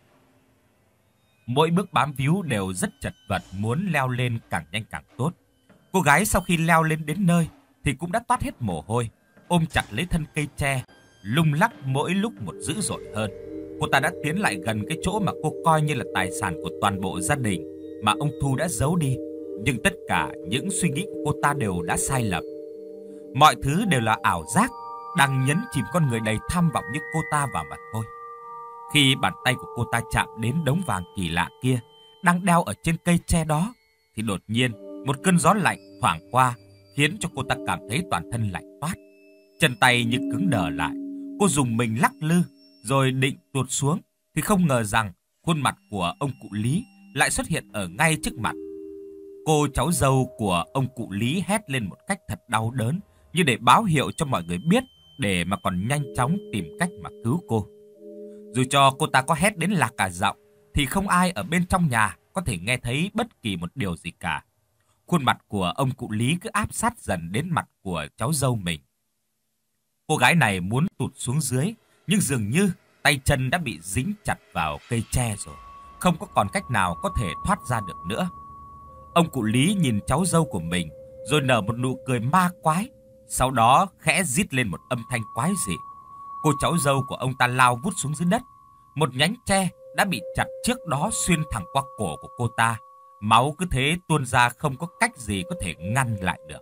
Mỗi bước bám víu đều rất chật vật, muốn leo lên càng nhanh càng tốt. Cô gái sau khi leo lên đến nơi thì cũng đã toát hết mồ hôi, ôm chặt lấy thân cây tre, lung lắc mỗi lúc một dữ dội hơn. Cô ta đã tiến lại gần cái chỗ mà cô coi như là tài sản của toàn bộ gia đình mà ông Thu đã giấu đi. Nhưng tất cả những suy nghĩ của cô ta đều đã sai lầm. Mọi thứ đều là ảo giác, đang nhấn chìm con người đầy tham vọng như cô ta vào mà thôi. Khi bàn tay của cô ta chạm đến đống vàng kỳ lạ kia đang đeo ở trên cây tre đó, thì đột nhiên một cơn gió lạnh thoảng qua, khiến cho cô ta cảm thấy toàn thân lạnh toát. Chân tay như cứng đờ lại, cô dùng mình lắc lư, rồi định tuột xuống, thì không ngờ rằng khuôn mặt của ông cụ Lý lại xuất hiện ở ngay trước mặt. Cô cháu dâu của ông cụ Lý hét lên một cách thật đau đớn, như để báo hiệu cho mọi người biết, để mà còn nhanh chóng tìm cách mà cứu cô. Dù cho cô ta có hét đến lạc cả giọng, thì không ai ở bên trong nhà có thể nghe thấy bất kỳ một điều gì cả. Khuôn mặt của ông cụ Lý cứ áp sát dần đến mặt của cháu dâu mình. Cô gái này muốn tụt xuống dưới, nhưng dường như tay chân đã bị dính chặt vào cây tre rồi, không có còn cách nào có thể thoát ra được nữa. Ông cụ Lý nhìn cháu dâu của mình, rồi nở một nụ cười ma quái, sau đó khẽ rít lên một âm thanh quái dị. Cô cháu dâu của ông ta lao vút xuống dưới đất. Một nhánh tre đã bị chặt trước đó xuyên thẳng qua cổ của cô ta. Máu cứ thế tuôn ra, không có cách gì có thể ngăn lại được.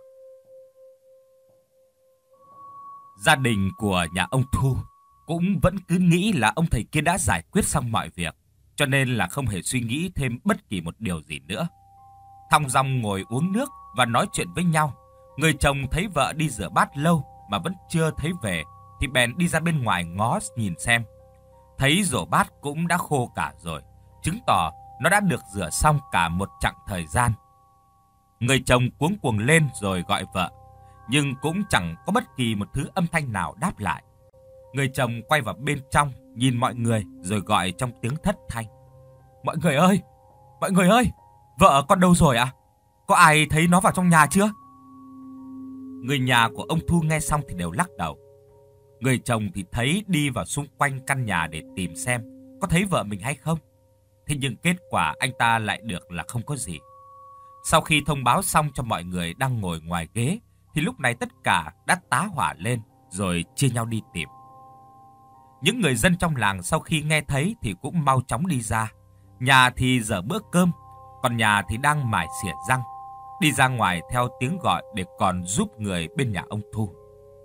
Gia đình của nhà ông Thu cũng vẫn cứ nghĩ là ông thầy kia đã giải quyết xong mọi việc, cho nên là không hề suy nghĩ thêm bất kỳ một điều gì nữa. Thong dong ngồi uống nước và nói chuyện với nhau. Người chồng thấy vợ đi rửa bát lâu mà vẫn chưa thấy về, thì bèn đi ra bên ngoài ngó nhìn xem. Thấy rổ bát cũng đã khô cả rồi, chứng tỏ nó đã được rửa xong cả một chặng thời gian. Người chồng cuống cuồng lên rồi gọi vợ, nhưng cũng chẳng có bất kỳ một thứ âm thanh nào đáp lại. Người chồng quay vào bên trong, nhìn mọi người rồi gọi trong tiếng thất thanh: "Mọi người ơi! Mọi người ơi! Vợ con đâu rồi ạ? À? Có ai thấy nó vào trong nhà chưa?" Người nhà của ông Thu nghe xong thì đều lắc đầu. Người chồng thì thấy đi vào xung quanh căn nhà để tìm xem có thấy vợ mình hay không. Thế nhưng kết quả anh ta lại được là không có gì. Sau khi thông báo xong cho mọi người đang ngồi ngoài ghế, thì lúc này tất cả đã tá hỏa lên rồi chia nhau đi tìm. Những người dân trong làng sau khi nghe thấy thì cũng mau chóng đi ra. Nhà thì dở bữa cơm, còn nhà thì đang mải xỉa răng, đi ra ngoài theo tiếng gọi để còn giúp người bên nhà ông Thu.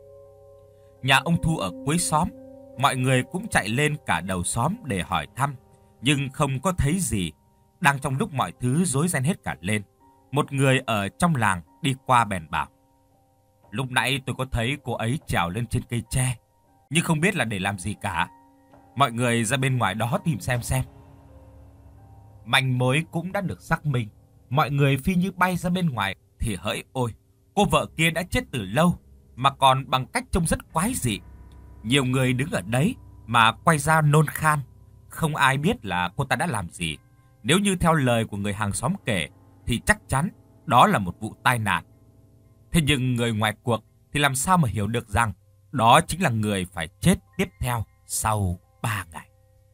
Nhà ông Thu ở cuối xóm, mọi người cũng chạy lên cả đầu xóm để hỏi thăm, nhưng không có thấy gì. Đang trong lúc mọi thứ rối ren hết cả lên, một người ở trong làng đi qua bèn bảo: "Lúc nãy tôi có thấy cô ấy trèo lên trên cây tre, nhưng không biết là để làm gì cả. Mọi người ra bên ngoài đó tìm xem xem." Manh mối cũng đã được xác minh, mọi người phi như bay ra bên ngoài thì hỡi ôi, cô vợ kia đã chết từ lâu, mà còn bằng cách trông rất quái dị. Nhiều người đứng ở đấy mà quay ra nôn khan, không ai biết là cô ta đã làm gì. Nếu như theo lời của người hàng xóm kể thì chắc chắn đó là một vụ tai nạn. Thế nhưng người ngoài cuộc thì làm sao mà hiểu được rằng đó chính là người phải chết tiếp theo sau ba ngày.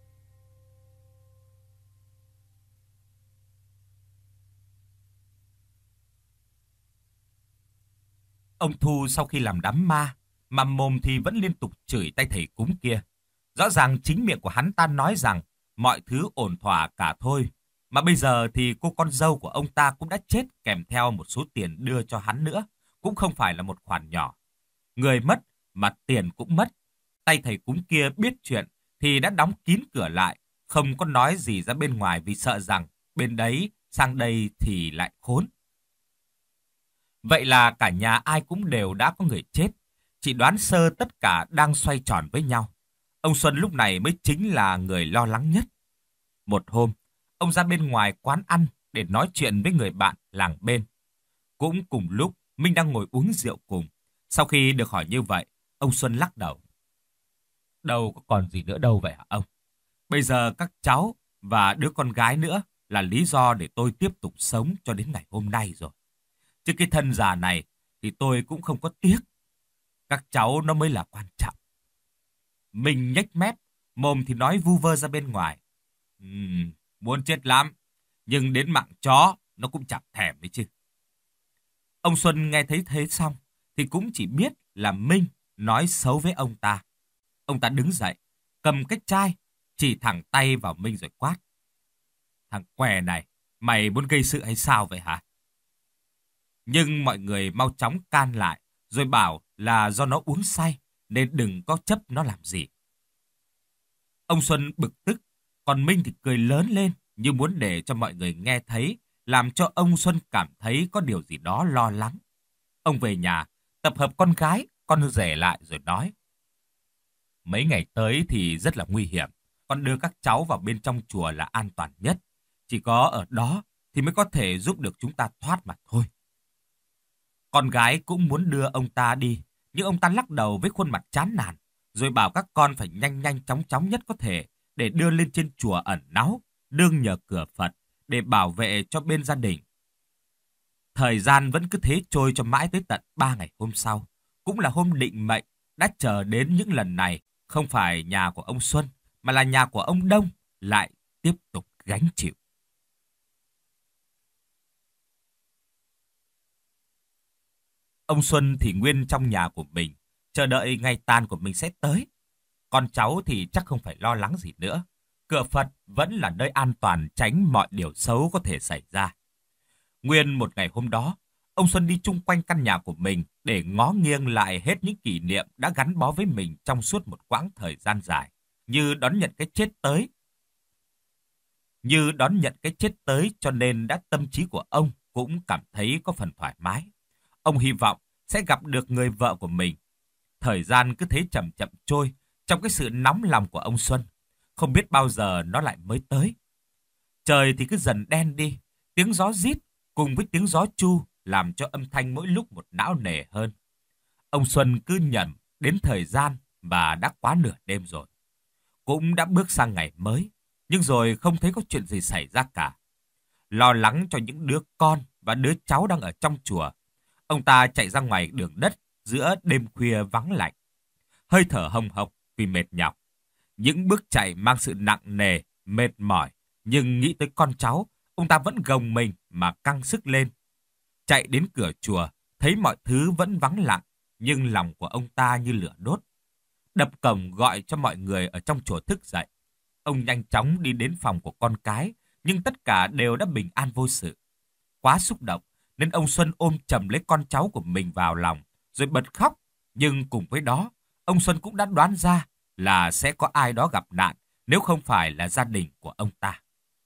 Ông Thu sau khi làm đám ma, mà mồm thì vẫn liên tục chửi tay thầy cúng kia. Rõ ràng chính miệng của hắn ta nói rằng mọi thứ ổn thỏa cả thôi. Mà bây giờ thì cô con dâu của ông ta cũng đã chết, kèm theo một số tiền đưa cho hắn nữa. Cũng không phải là một khoản nhỏ. Người mất mà tiền cũng mất. Tay thầy cúng kia biết chuyện thì đã đóng kín cửa lại, không có nói gì ra bên ngoài vì sợ rằng bên đấy sang đây thì lại khốn. Vậy là cả nhà ai cũng đều đã có người chết. Chỉ đoán sơ tất cả đang xoay tròn với nhau. Ông Xuân lúc này mới chính là người lo lắng nhất. Một hôm, ông ra bên ngoài quán ăn để nói chuyện với người bạn làng bên. Cũng cùng lúc, Minh đang ngồi uống rượu cùng. Sau khi được hỏi như vậy, ông Xuân lắc đầu. Đâu có còn gì nữa đâu vậy hả ông? Bây giờ các cháu và đứa con gái nữa là lý do để tôi tiếp tục sống cho đến ngày hôm nay rồi. Chứ cái thân già này thì tôi cũng không có tiếc. Các cháu nó mới là quan trọng. Mình nhếch mép, mồm thì nói vu vơ ra bên ngoài. Ừm, muốn chết lắm, nhưng đến mạng chó nó cũng chẳng thèm đấy chứ. Ông Xuân nghe thấy thế xong thì cũng chỉ biết là Minh nói xấu với ông ta. Ông ta đứng dậy, cầm cái chai, chỉ thẳng tay vào Minh rồi quát. Thằng què này, mày muốn gây sự hay sao vậy hả? Nhưng mọi người mau chóng can lại, rồi bảo là do nó uống say, nên đừng có chấp nó làm gì. Ông Xuân bực tức, còn Minh thì cười lớn lên như muốn để cho mọi người nghe thấy, làm cho ông Xuân cảm thấy có điều gì đó lo lắng. Ông về nhà, tập hợp con gái, con rể lại rồi nói: mấy ngày tới thì rất là nguy hiểm, con đưa các cháu vào bên trong chùa là an toàn nhất. Chỉ có ở đó thì mới có thể giúp được chúng ta thoát mà thôi. Con gái cũng muốn đưa ông ta đi, nhưng ông ta lắc đầu với khuôn mặt chán nản, rồi bảo các con phải nhanh nhanh chóng chóng nhất có thể để đưa lên trên chùa ẩn náu, nương nhờ cửa Phật để bảo vệ cho bên gia đình. Thời gian vẫn cứ thế trôi cho mãi tới tận ba ngày hôm sau, cũng là hôm định mệnh đã chờ đến những lần này, không phải nhà của ông Xuân mà là nhà của ông Đông lại tiếp tục gánh chịu. Ông Xuân thì nguyên trong nhà của mình, chờ đợi ngày tàn của mình sẽ tới. Con cháu thì chắc không phải lo lắng gì nữa. Cửa Phật vẫn là nơi an toàn, tránh mọi điều xấu có thể xảy ra. Nguyên một ngày hôm đó, ông Xuân đi chung quanh căn nhà của mình để ngó nghiêng lại hết những kỷ niệm đã gắn bó với mình trong suốt một quãng thời gian dài, như đón nhận cái chết tới. Như đón nhận cái chết tới cho nên đã tâm trí của ông cũng cảm thấy có phần thoải mái. Ông hy vọng sẽ gặp được người vợ của mình. Thời gian cứ thế chậm chậm trôi trong cái sự nóng lòng của ông Xuân, không biết bao giờ nó lại mới tới. Trời thì cứ dần đen đi, tiếng gió rít cùng với tiếng gió chu làm cho âm thanh mỗi lúc một não nề hơn. Ông Xuân cứ nhẩm đến thời gian và đã quá nửa đêm rồi. Cũng đã bước sang ngày mới, nhưng rồi không thấy có chuyện gì xảy ra cả. Lo lắng cho những đứa con và đứa cháu đang ở trong chùa, ông ta chạy ra ngoài đường đất giữa đêm khuya vắng lạnh. Hơi thở hồng hộc vì mệt nhọc. Những bước chạy mang sự nặng nề, mệt mỏi, nhưng nghĩ tới con cháu, ông ta vẫn gồng mình mà căng sức lên. Chạy đến cửa chùa, thấy mọi thứ vẫn vắng lặng, nhưng lòng của ông ta như lửa đốt. Đập cổng gọi cho mọi người ở trong chùa thức dậy. Ông nhanh chóng đi đến phòng của con cái, nhưng tất cả đều đã bình an vô sự. Quá xúc động, nên ông Xuân ôm chầm lấy con cháu của mình vào lòng, rồi bật khóc. Nhưng cùng với đó, ông Xuân cũng đã đoán ra là sẽ có ai đó gặp nạn, nếu không phải là gia đình của ông ta.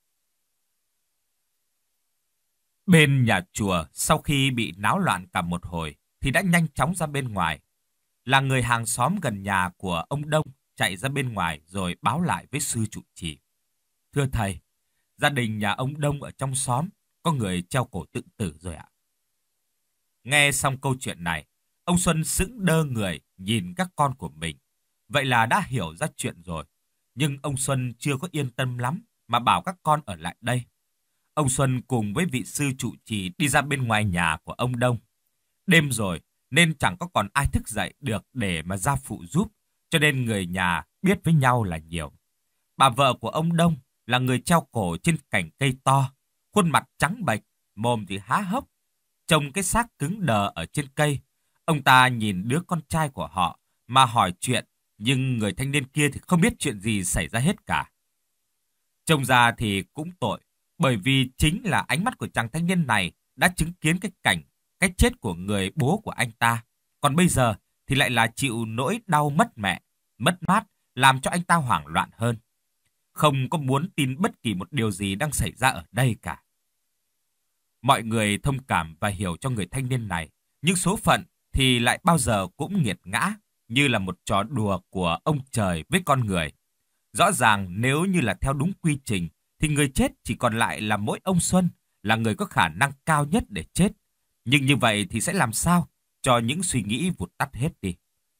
Bên nhà chùa, sau khi bị náo loạn cả một hồi, thì đã nhanh chóng ra bên ngoài. Là người hàng xóm gần nhà của ông Đông chạy ra bên ngoài rồi báo lại với sư trụ trì. Thưa thầy, gia đình nhà ông Đông ở trong xóm có người treo cổ tự tử rồi ạ. Nghe xong câu chuyện này, ông Xuân sững đơ người nhìn các con của mình. Vậy là đã hiểu ra chuyện rồi. Nhưng ông Xuân chưa có yên tâm lắm mà bảo các con ở lại đây. Ông Xuân cùng với vị sư trụ trì đi ra bên ngoài nhà của ông Đông. Đêm rồi nên chẳng có còn ai thức dậy được để mà ra phụ giúp, cho nên người nhà biết với nhau là nhiều. Bà vợ của ông Đông là người treo cổ trên cành cây to, khuôn mặt trắng bệch, mồm thì há hốc. Trông cái xác cứng đờ ở trên cây, ông ta nhìn đứa con trai của họ mà hỏi chuyện, nhưng người thanh niên kia thì không biết chuyện gì xảy ra hết cả. Trông ra thì cũng tội, bởi vì chính là ánh mắt của chàng thanh niên này đã chứng kiến cái cảnh, cái chết của người bố của anh ta. Còn bây giờ thì lại là chịu nỗi đau mất mẹ, mất mát, làm cho anh ta hoảng loạn hơn. Không có muốn tin bất kỳ một điều gì đang xảy ra ở đây cả. Mọi người thông cảm và hiểu cho người thanh niên này, nhưng số phận thì lại bao giờ cũng nghiệt ngã, như là một trò đùa của ông trời với con người. Rõ ràng nếu như là theo đúng quy trình, thì người chết chỉ còn lại là mỗi ông Xuân, là người có khả năng cao nhất để chết. Nhưng như vậy thì sẽ làm sao cho những suy nghĩ vụt tắt hết đi.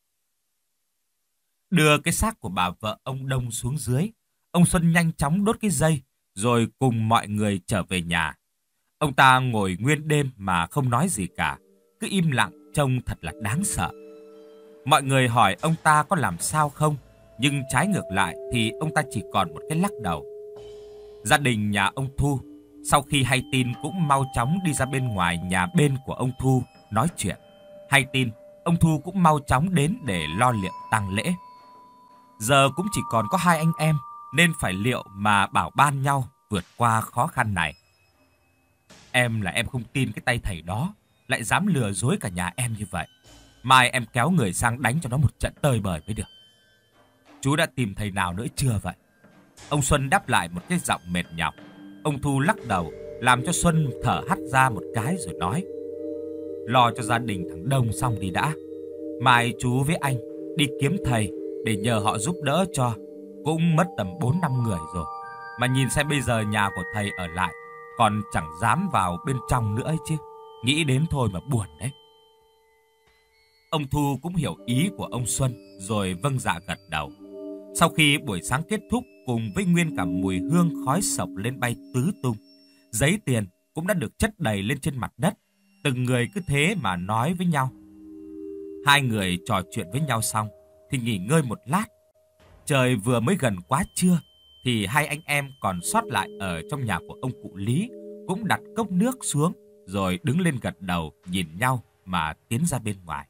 Đưa cái xác của bà vợ ông Đông xuống dưới, ông Xuân nhanh chóng đốt cái dây, rồi cùng mọi người trở về nhà. Ông ta ngồi nguyên đêm mà không nói gì cả, cứ im lặng trông thật là đáng sợ. Mọi người hỏi ông ta có làm sao không, nhưng trái ngược lại thì ông ta chỉ còn một cái lắc đầu. Gia đình nhà ông Thu sau khi hay tin cũng mau chóng đi ra bên ngoài nhà bên của ông Thu nói chuyện. Hay tin, ông Thu cũng mau chóng đến để lo liệu tang lễ. Giờ cũng chỉ còn có hai anh em nên phải liệu mà bảo ban nhau vượt qua khó khăn này. Em là em không tin cái tay thầy đó lại dám lừa dối cả nhà em như vậy. Mai em kéo người sang đánh cho nó một trận tơi bời mới được. chú đã tìm thầy nào nữa chưa vậy? Ông Xuân đáp lại một cái giọng mệt nhọc. Ông Thu lắc đầu, làm cho Xuân thở hắt ra một cái rồi nói: Lo cho gia đình thằng Đông xong đi đã. Mai chú với anh đi kiếm thầy để nhờ họ giúp đỡ cho. Cũng mất tầm bốn năm người rồi. Mà nhìn xem bây giờ nhà của thầy ở lại, còn chẳng dám vào bên trong nữa ấy chứ. Nghĩ đến thôi mà buồn đấy. Ông Thu cũng hiểu ý của ông Xuân, rồi vâng dạ gật đầu. Sau khi buổi sáng kết thúc, cùng với nguyên cả mùi hương khói sộc lên bay tứ tung, giấy tiền cũng đã được chất đầy lên trên mặt đất. Từng người cứ thế mà nói với nhau. Hai người trò chuyện với nhau xong thì nghỉ ngơi một lát. Trời vừa mới gần quá trưa thì hai anh em còn sót lại ở trong nhà của ông cụ Lý cũng đặt cốc nước xuống, rồi đứng lên gật đầu nhìn nhau mà tiến ra bên ngoài.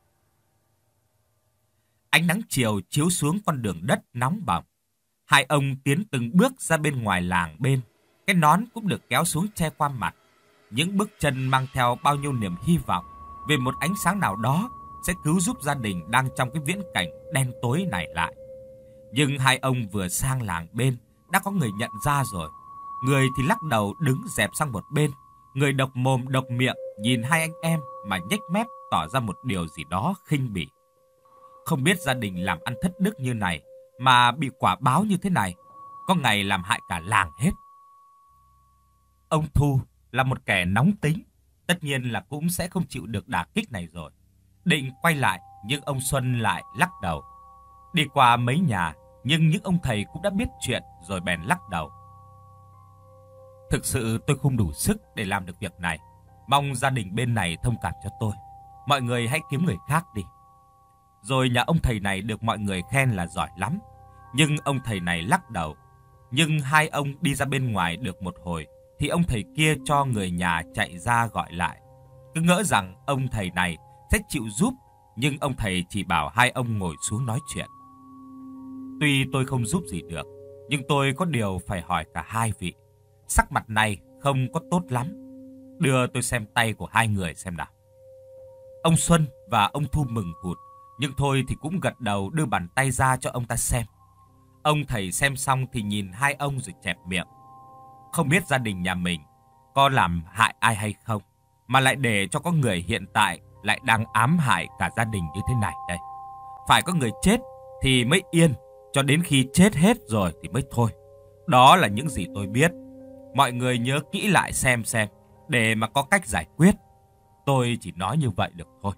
Ánh nắng chiều chiếu xuống con đường đất nóng bỏng. Hai ông tiến từng bước ra bên ngoài làng bên. Cái nón cũng được kéo xuống che qua mặt. Những bước chân mang theo bao nhiêu niềm hy vọng về một ánh sáng nào đó sẽ cứu giúp gia đình đang trong cái viễn cảnh đen tối này lại. Nhưng hai ông vừa sang làng bên đã có người nhận ra rồi. Người thì lắc đầu đứng dẹp sang một bên. Người độc mồm độc miệng nhìn hai anh em mà nhếch mép tỏ ra một điều gì đó khinh bỉ. Không biết gia đình làm ăn thất đức như này mà bị quả báo như thế này, có ngày làm hại cả làng hết. Ông Thu là một kẻ nóng tính, tất nhiên là cũng sẽ không chịu được đả kích này rồi. Định quay lại, nhưng ông Xuân lại lắc đầu. Đi qua mấy nhà, nhưng những ông thầy cũng đã biết chuyện rồi bèn lắc đầu. Thực sự tôi không đủ sức để làm được việc này. Mong gia đình bên này thông cảm cho tôi. Mọi người hãy kiếm người khác đi. Rồi nhà ông thầy này được mọi người khen là giỏi lắm. Nhưng ông thầy này lắc đầu. Nhưng hai ông đi ra bên ngoài được một hồi thì ông thầy kia cho người nhà chạy ra gọi lại. Cứ ngỡ rằng ông thầy này sẽ chịu giúp, nhưng ông thầy chỉ bảo hai ông ngồi xuống nói chuyện. Tuy tôi không giúp gì được, nhưng tôi có điều phải hỏi cả hai vị. Sắc mặt này không có tốt lắm. Đưa tôi xem tay của hai người xem nào. Ông Xuân và ông Thu mừng hụt, nhưng thôi thì cũng gật đầu đưa bàn tay ra cho ông ta xem. Ông thầy xem xong thì nhìn hai ông rồi chẹp miệng. Không biết gia đình nhà mình có làm hại ai hay không, mà lại để cho có người hiện tại lại đang ám hại cả gia đình như thế này đây. Phải có người chết thì mới yên, cho đến khi chết hết rồi thì mới thôi. Đó là những gì tôi biết. Mọi người nhớ kỹ lại xem xem, để mà có cách giải quyết. Tôi chỉ nói như vậy được thôi.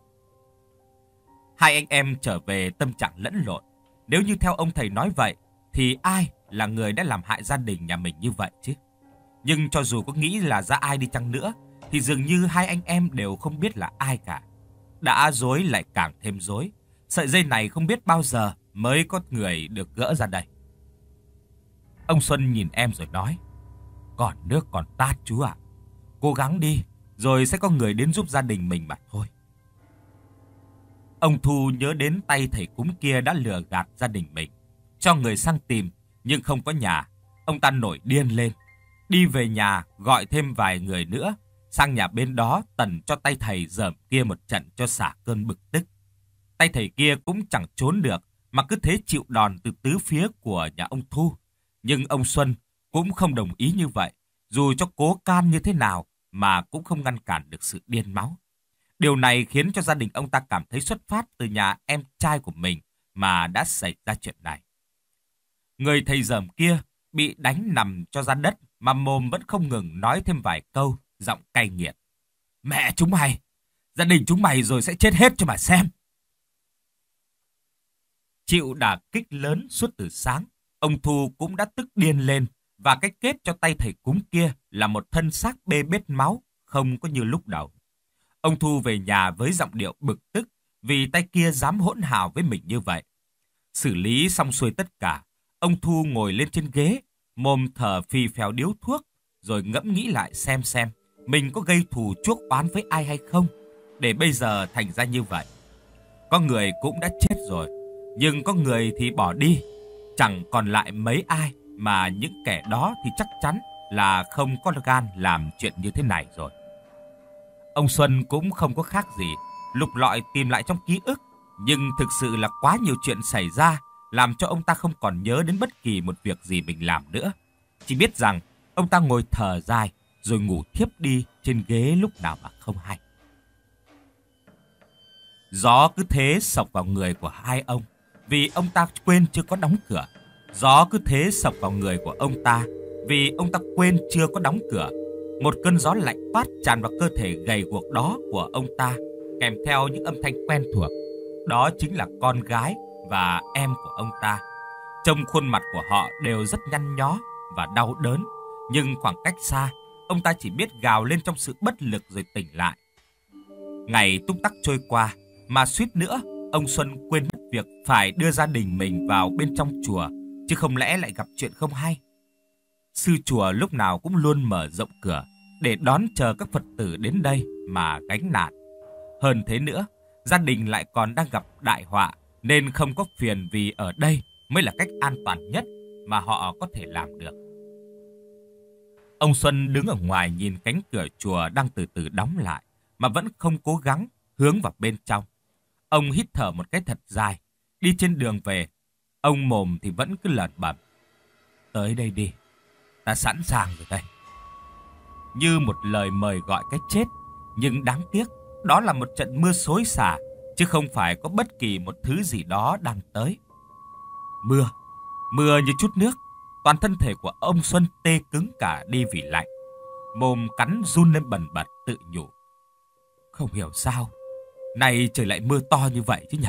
Hai anh em trở về tâm trạng lẫn lộn. Nếu như theo ông thầy nói vậy, thì ai là người đã làm hại gia đình nhà mình như vậy chứ? Nhưng cho dù có nghĩ là ra ai đi chăng nữa, thì dường như hai anh em đều không biết là ai cả. Đã rối lại càng thêm rối. Sợi dây này không biết bao giờ mới có người được gỡ ra đây. Ông Xuân nhìn em rồi nói: Còn nước còn tát chú ạ. Cố gắng đi, rồi sẽ có người đến giúp gia đình mình mà thôi. Ông Thu nhớ đến tay thầy cúng kia đã lừa gạt gia đình mình, cho người sang tìm nhưng không có nhà. Ông ta nổi điên lên, đi về nhà gọi thêm vài người nữa sang nhà bên đó tần cho tay thầy dởm kia một trận cho xả cơn bực tức. Tay thầy kia cũng chẳng trốn được mà cứ thế chịu đòn từ tứ phía của nhà ông Thu. Nhưng ông Xuân cũng không đồng ý như vậy, dù cho cố can như thế nào mà cũng không ngăn cản được sự điên máu. Điều này khiến cho gia đình ông ta cảm thấy xuất phát từ nhà em trai của mình mà đã xảy ra chuyện này. Người thầy dởm kia bị đánh nằm cho ra đất mà mồm vẫn không ngừng nói thêm vài câu, giọng cay nghiệt. Mẹ chúng mày! Gia đình chúng mày rồi sẽ chết hết cho mà xem! Chịu đả kích lớn suốt từ sáng, ông Thu cũng đã tức điên lên, và cái kết cho tay thầy cúng kia là một thân xác bê bết máu, không có như lúc đầu. Ông Thu về nhà với giọng điệu bực tức vì tay kia dám hỗn hào với mình như vậy. Xử lý xong xuôi tất cả, ông Thu ngồi lên trên ghế, mồm thở phì phèo điếu thuốc, rồi ngẫm nghĩ lại xem xem mình có gây thù chuốc oán với ai hay không, để bây giờ thành ra như vậy. Có người cũng đã chết rồi, nhưng có người thì bỏ đi, chẳng còn lại mấy ai, mà những kẻ đó thì chắc chắn là không có gan làm chuyện như thế này rồi. Ông Xuân cũng không có khác gì, lục lọi tìm lại trong ký ức, nhưng thực sự là quá nhiều chuyện xảy ra, làm cho ông ta không còn nhớ đến bất kỳ một việc gì mình làm nữa. Chỉ biết rằng ông ta ngồi thở dài rồi ngủ thiếp đi trên ghế lúc nào mà không hay. Gió cứ thế sộc vào người của hai ông vì ông ta quên chưa có đóng cửa. Gió cứ thế sộc vào người của ông ta vì ông ta quên chưa có đóng cửa. Một cơn gió lạnh toát tràn vào cơ thể gầy guộc đó của ông ta, kèm theo những âm thanh quen thuộc. Đó chính là con gái và em của ông ta. Trông khuôn mặt của họ đều rất nhăn nhó và đau đớn, nhưng khoảng cách xa, ông ta chỉ biết gào lên trong sự bất lực rồi tỉnh lại. Ngày túc tắc trôi qua, mà suýt nữa, ông Xuân quên mất việc phải đưa gia đình mình vào bên trong chùa, chứ không lẽ lại gặp chuyện không hay. Sư chùa lúc nào cũng luôn mở rộng cửa để đón chờ các Phật tử đến đây mà gánh nạn. Hơn thế nữa, gia đình lại còn đang gặp đại họa, nên không có phiền vì ở đây mới là cách an toàn nhất mà họ có thể làm được. Ông Xuân đứng ở ngoài nhìn cánh cửa chùa đang từ từ đóng lại, mà vẫn không cố gắng hướng vào bên trong. Ông hít thở một cái thật dài, đi trên đường về, ông mồm thì vẫn cứ lẩm bẩm: tới đây đi, ta sẵn sàng rồi đây. Như một lời mời gọi cái chết, nhưng đáng tiếc, đó là một trận mưa xối xả, chứ không phải có bất kỳ một thứ gì đó đang tới. Mưa, mưa như chút nước, toàn thân thể của ông Xuân tê cứng cả đi vì lạnh. Mồm cắn run lên bần bật tự nhủ: không hiểu sao, nay trời lại mưa to như vậy chứ nhỉ?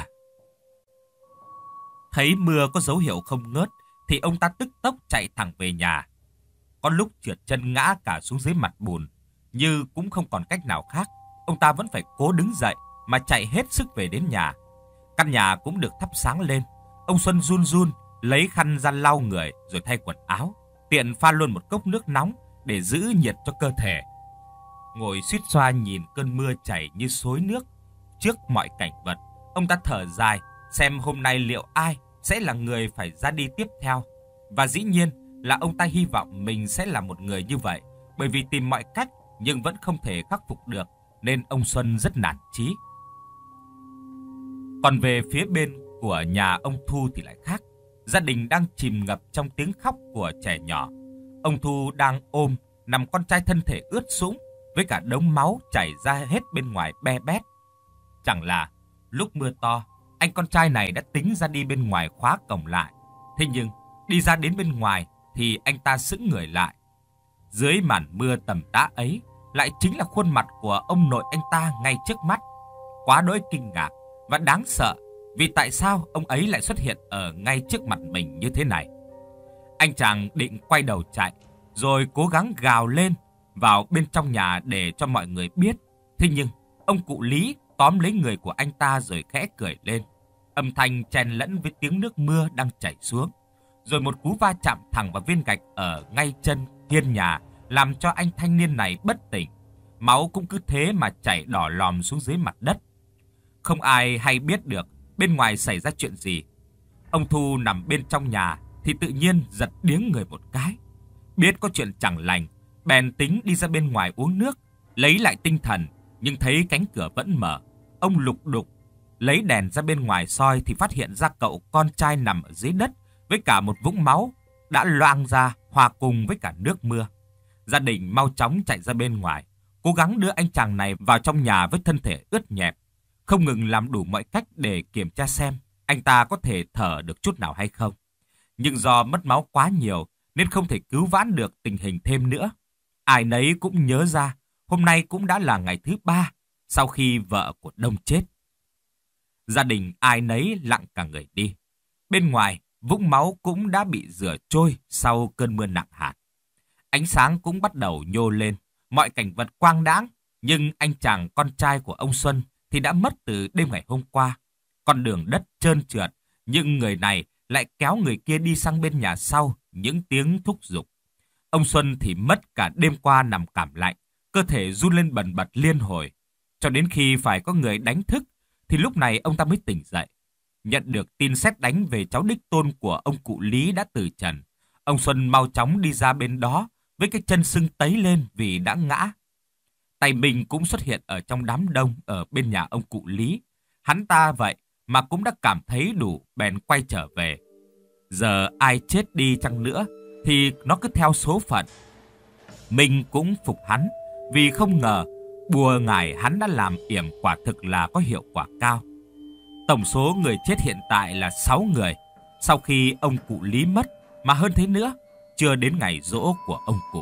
Thấy mưa có dấu hiệu không ngớt, thì ông ta tức tốc chạy thẳng về nhà. Có lúc trượt chân ngã cả xuống dưới mặt bùn, như cũng không còn cách nào khác, ông ta vẫn phải cố đứng dậy mà chạy hết sức về đến nhà. Căn nhà cũng được thắp sáng lên. Ông Xuân run run lấy khăn ra lau người rồi thay quần áo, tiện pha luôn một cốc nước nóng để giữ nhiệt cho cơ thể. Ngồi suýt xoa nhìn cơn mưa chảy như xối nước trước mọi cảnh vật, ông ta thở dài xem hôm nay liệu ai sẽ là người phải ra đi tiếp theo. Và dĩ nhiên là ông ta hy vọng mình sẽ là một người như vậy, bởi vì tìm mọi cách nhưng vẫn không thể khắc phục được, nên ông Xuân rất nản chí. Còn về phía bên của nhà ông Thu thì lại khác. Gia đình đang chìm ngập trong tiếng khóc của trẻ nhỏ. Ông Thu đang ôm nằm con trai thân thể ướt sũng với cả đống máu chảy ra hết bên ngoài be bét. Chẳng là lúc mưa to, anh con trai này đã tính ra đi bên ngoài khóa cổng lại. Thế nhưng đi ra đến bên ngoài thì anh ta sững người lại. Dưới màn mưa tầm tã ấy lại chính là khuôn mặt của ông nội anh ta ngay trước mắt. Quá đỗi kinh ngạc và đáng sợ, vì tại sao ông ấy lại xuất hiện ở ngay trước mặt mình như thế này. Anh chàng định quay đầu chạy, rồi cố gắng gào lên vào bên trong nhà để cho mọi người biết. Thế nhưng ông cụ Lý tóm lấy người của anh ta rồi khẽ cười lên. Âm thanh chen lẫn với tiếng nước mưa đang chảy xuống. Rồi một cú va chạm thẳng vào viên gạch ở ngay chân hiên nhà, làm cho anh thanh niên này bất tỉnh. Máu cũng cứ thế mà chảy đỏ lòm xuống dưới mặt đất. Không ai hay biết được bên ngoài xảy ra chuyện gì. Ông Thu nằm bên trong nhà thì tự nhiên giật điếng người một cái. Biết có chuyện chẳng lành, bèn tính đi ra bên ngoài uống nước, lấy lại tinh thần, nhưng thấy cánh cửa vẫn mở. Ông lục đục lấy đèn ra bên ngoài soi thì phát hiện ra cậu con trai nằm ở dưới đất với cả một vũng máu đã loang ra hòa cùng với cả nước mưa. Gia đình mau chóng chạy ra bên ngoài, cố gắng đưa anh chàng này vào trong nhà với thân thể ướt nhẹp, không ngừng làm đủ mọi cách để kiểm tra xem anh ta có thể thở được chút nào hay không. Nhưng do mất máu quá nhiều nên không thể cứu vãn được tình hình thêm nữa. Ai nấy cũng nhớ ra hôm nay cũng đã là ngày thứ ba sau khi vợ của Đông chết. Gia đình ai nấy lặng cả người đi. Bên ngoài, vũng máu cũng đã bị rửa trôi sau cơn mưa nặng hạt. Ánh sáng cũng bắt đầu nhô lên, mọi cảnh vật quang đãng, nhưng anh chàng con trai của ông Xuân thì đã mất từ đêm ngày hôm qua. Con đường đất trơn trượt, nhưng người này lại kéo người kia đi sang bên nhà sau những tiếng thúc giục. Ông Xuân thì mất cả đêm qua nằm cảm lạnh, cơ thể run lên bần bật liên hồi. Cho đến khi phải có người đánh thức, thì lúc này ông ta mới tỉnh dậy. Nhận được tin sét đánh về cháu đích tôn của ông cụ Lý đã từ trần, ông Xuân mau chóng đi ra bên đó với cái chân sưng tấy lên vì đã ngã. Tay mình cũng xuất hiện ở trong đám đông ở bên nhà ông cụ Lý. Hắn ta vậy mà cũng đã cảm thấy đủ, bèn quay trở về. Giờ ai chết đi chăng nữa thì nó cứ theo số phận. Mình cũng phục hắn vì không ngờ bùa ngải hắn đã làm yểm quả thực là có hiệu quả cao. Tổng số người chết hiện tại là sáu người sau khi ông cụ Lý mất, mà hơn thế nữa, chưa đến ngày giỗ của ông cụ.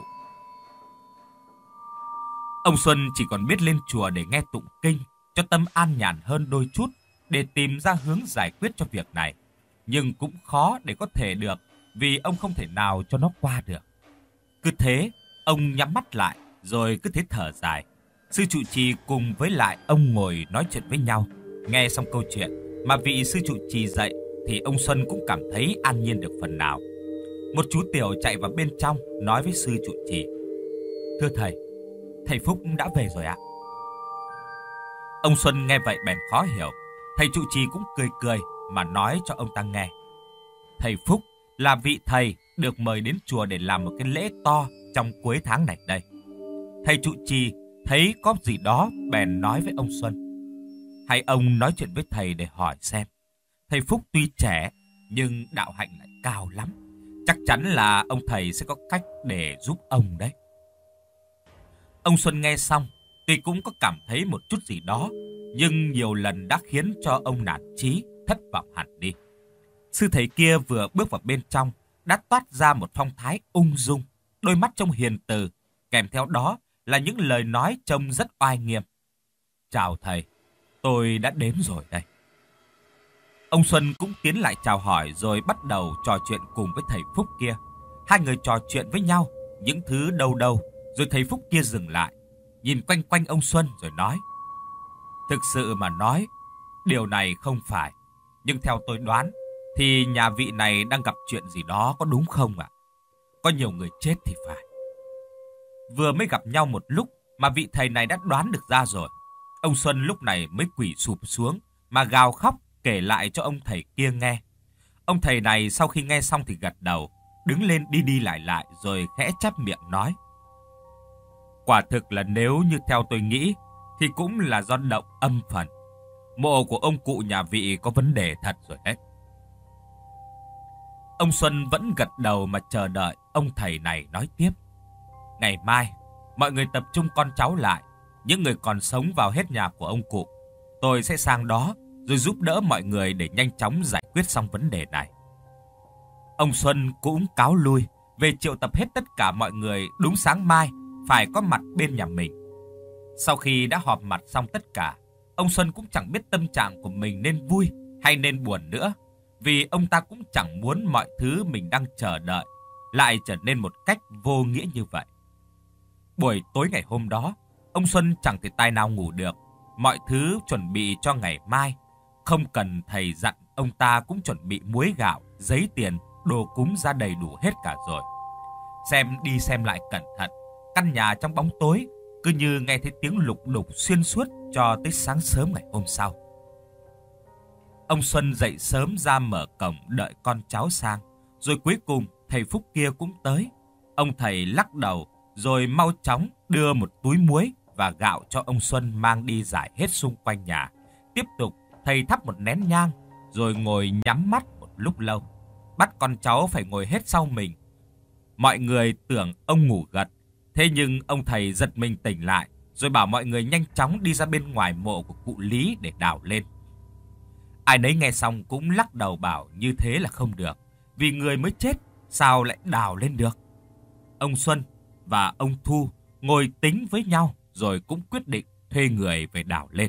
Ông Xuân chỉ còn biết lên chùa để nghe tụng kinh cho tâm an nhàn hơn đôi chút, để tìm ra hướng giải quyết cho việc này. Nhưng cũng khó để có thể được, vì ông không thể nào cho nó qua được. Cứ thế, ông nhắm mắt lại, rồi cứ thế thở dài. Sư trụ trì cùng với lại ông ngồi nói chuyện với nhau. Nghe xong câu chuyện mà vị sư trụ trì dạy, thì ông Xuân cũng cảm thấy an nhiên được phần nào. Một chú tiểu chạy vào bên trong nói với sư trụ trì: "Thưa thầy, thầy Phúc đã về rồi ạ." Ông Xuân nghe vậy bèn khó hiểu. Thầy trụ trì cũng cười cười mà nói cho ông ta nghe: "Thầy Phúc là vị thầy được mời đến chùa để làm một cái lễ to trong cuối tháng này đây." Thầy trụ trì thấy có gì đó bèn nói với ông Xuân: "Hay ông nói chuyện với thầy để hỏi xem. Thầy Phúc tuy trẻ nhưng đạo hạnh lại cao lắm. Chắc chắn là ông thầy sẽ có cách để giúp ông đấy." Ông Xuân nghe xong tuy cũng có cảm thấy một chút gì đó, nhưng nhiều lần đã khiến cho ông nản chí, thất vọng hẳn đi. Sư thầy kia vừa bước vào bên trong đã toát ra một phong thái ung dung, đôi mắt trông hiền từ, kèm theo đó là những lời nói trông rất oai nghiêm. "Chào thầy, tôi đã đến rồi đây." Ông Xuân cũng tiến lại chào hỏi rồi bắt đầu trò chuyện cùng với thầy Phúc kia. Hai người trò chuyện với nhau những thứ đâu đâu, rồi thầy Phúc kia dừng lại, nhìn quanh quanh ông Xuân rồi nói: "Thực sự mà nói, điều này không phải. Nhưng theo tôi đoán, thì nhà vị này đang gặp chuyện gì đó, có đúng không ạ? Có nhiều người chết thì phải." Vừa mới gặp nhau một lúc mà vị thầy này đã đoán được ra rồi. Ông Xuân lúc này mới quỳ sụp xuống mà gào khóc kể lại cho ông thầy kia nghe. Ông thầy này sau khi nghe xong thì gật đầu, đứng lên đi đi lại lại rồi khẽ chép miệng nói: "Quả thực là nếu như theo tôi nghĩ thì cũng là do động âm phần. Mộ của ông cụ nhà vị có vấn đề thật rồi đấy." Ông Xuân vẫn gật đầu mà chờ đợi ông thầy này nói tiếp: "Ngày mai, mọi người tập trung con cháu lại. Những người còn sống vào hết nhà của ông cụ. Tôi sẽ sang đó rồi giúp đỡ mọi người để nhanh chóng giải quyết xong vấn đề này." Ông Xuân cũng cáo lui về triệu tập hết tất cả mọi người đúng sáng mai phải có mặt bên nhà mình. Sau khi đã họp mặt xong tất cả, ông Xuân cũng chẳng biết tâm trạng của mình nên vui hay nên buồn nữa, vì ông ta cũng chẳng muốn mọi thứ mình đang chờ đợi lại trở nên một cách vô nghĩa như vậy. Buổi tối ngày hôm đó, ông Xuân chẳng thể tài nào ngủ được. Mọi thứ chuẩn bị cho ngày mai, không cần thầy dặn, ông ta cũng chuẩn bị muối gạo, giấy tiền, đồ cúng ra đầy đủ hết cả rồi. Xem đi xem lại cẩn thận, căn nhà trong bóng tối cứ như nghe thấy tiếng lục đục xuyên suốt cho tới sáng sớm ngày hôm sau. Ông Xuân dậy sớm ra mở cổng đợi con cháu sang, rồi cuối cùng thầy Phúc kia cũng tới. Ông thầy lắc đầu rồi mau chóng đưa một túi muối và gạo cho ông Xuân mang đi rải hết xung quanh nhà. Tiếp tục thầy thắp một nén nhang rồi ngồi nhắm mắt một lúc lâu, bắt con cháu phải ngồi hết sau mình. Mọi người tưởng ông ngủ gật, thế nhưng ông thầy giật mình tỉnh lại rồi bảo mọi người nhanh chóng đi ra bên ngoài mộ của cụ Lý để đào lên. Ai nấy nghe xong cũng lắc đầu bảo như thế là không được, vì người mới chết sao lại đào lên được. Ông Xuân và ông Thu ngồi tính với nhau rồi cũng quyết định thuê người về đào lên.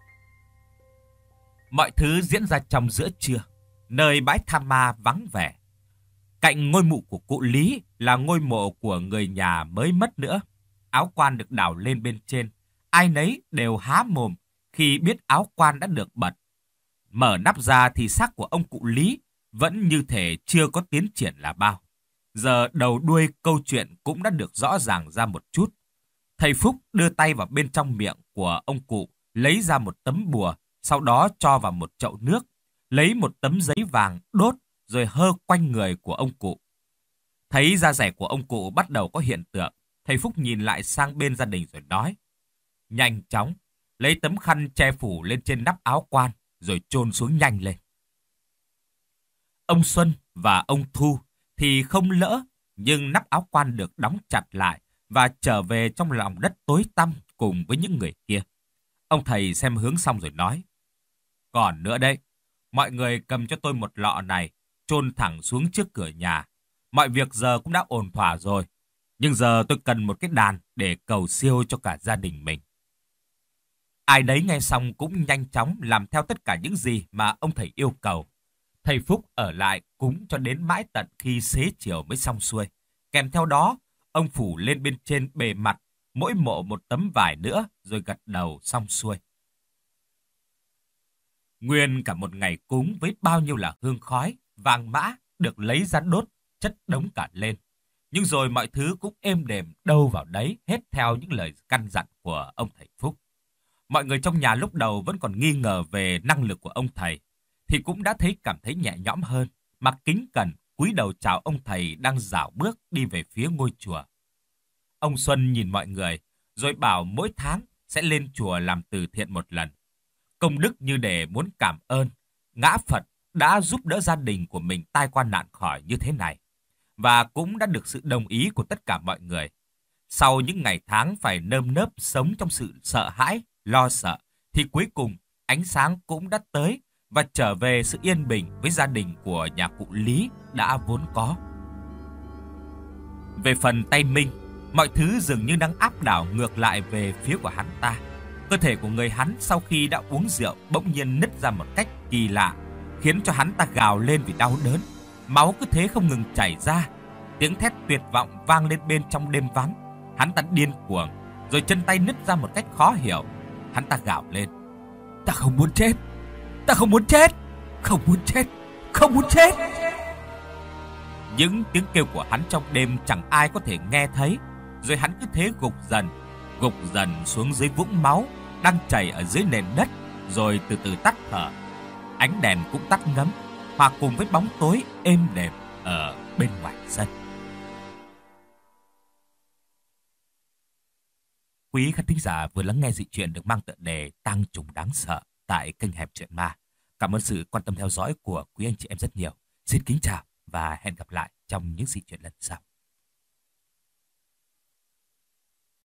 Mọi thứ diễn ra trong giữa trưa, nơi bãi tha ma vắng vẻ. Cạnh ngôi mộ của cụ Lý là ngôi mộ của người nhà mới mất nữa. Áo quan được đào lên bên trên, ai nấy đều há mồm khi biết áo quan đã được bật. Mở nắp ra thì xác của ông cụ Lý vẫn như thể chưa có tiến triển là bao. Giờ đầu đuôi câu chuyện cũng đã được rõ ràng ra một chút. Thầy Phúc đưa tay vào bên trong miệng của ông cụ, lấy ra một tấm bùa, sau đó cho vào một chậu nước, lấy một tấm giấy vàng đốt rồi hơ quanh người của ông cụ. Thấy da dẻ của ông cụ bắt đầu có hiện tượng, thầy Phúc nhìn lại sang bên gia đình rồi nói: "Nhanh chóng, lấy tấm khăn che phủ lên trên nắp áo quan, rồi chôn xuống nhanh lên." Ông Xuân và ông Thu thì không lỡ, nhưng nắp áo quan được đóng chặt lại và trở về trong lòng đất tối tăm cùng với những người kia. Ông thầy xem hướng xong rồi nói: Còn nữa đây, mọi người cầm cho tôi một lọ này, chôn thẳng xuống trước cửa nhà. Mọi việc giờ cũng đã ổn thỏa rồi, nhưng giờ tôi cần một cái đàn để cầu siêu cho cả gia đình mình. Ai đấy nghe xong cũng nhanh chóng làm theo tất cả những gì mà ông thầy yêu cầu. Thầy Phúc ở lại cúng cho đến mãi tận khi xế chiều mới xong xuôi. Kèm theo đó, ông phủ lên bên trên bề mặt mỗi mộ một tấm vải nữa rồi gật đầu xong xuôi. Nguyên cả một ngày cúng với bao nhiêu là hương khói, vàng mã được lấy ra đốt, chất đống cả lên. Nhưng rồi mọi thứ cũng êm đềm đâu vào đấy, hết theo những lời căn dặn của ông thầy Phúc. Mọi người trong nhà lúc đầu vẫn còn nghi ngờ về năng lực của ông thầy, thì cũng đã thấy cảm thấy nhẹ nhõm hơn, mà kính cẩn cúi đầu chào ông thầy đang dạo bước đi về phía ngôi chùa. Ông Xuân nhìn mọi người, rồi bảo mỗi tháng sẽ lên chùa làm từ thiện một lần. Công đức như để muốn cảm ơn ngã Phật đã giúp đỡ gia đình của mình tai qua nạn khỏi như thế này, và cũng đã được sự đồng ý của tất cả mọi người. Sau những ngày tháng phải nơm nớp sống trong sự sợ hãi, lo sợ, thì cuối cùng ánh sáng cũng đã tới và trở về sự yên bình với gia đình của nhà cụ Lý đã vốn có. Về phần tay Minh, mọi thứ dường như đang áp đảo ngược lại về phía của hắn ta. Cơ thể của người hắn sau khi đã uống rượu bỗng nhiên nứt ra một cách kỳ lạ, khiến cho hắn ta gào lên vì đau đớn. Máu cứ thế không ngừng chảy ra. Tiếng thét tuyệt vọng vang lên bên trong đêm vắng. Hắn ta điên cuồng, rồi chân tay nứt ra một cách khó hiểu. Hắn ta gào lên: Ta không muốn chết! Ta không muốn chết! Không muốn chết! Không muốn chết! Những tiếng kêu của hắn trong đêm chẳng ai có thể nghe thấy. Rồi hắn cứ thế gục dần, gục dần xuống dưới vũng máu đang chảy ở dưới nền đất, rồi từ từ tắt thở. Ánh đèn cũng tắt ngấm, hòa cùng với bóng tối êm đềm ở bên ngoài sân. Quý khán thính giả vừa lắng nghe dị truyện được mang tựa đề Tang Trùng Đáng Sợ tại kênh Hẻm Truyện Ma. Cảm ơn sự quan tâm theo dõi của quý anh chị em rất nhiều. Xin kính chào và hẹn gặp lại trong những dị truyện lần sau.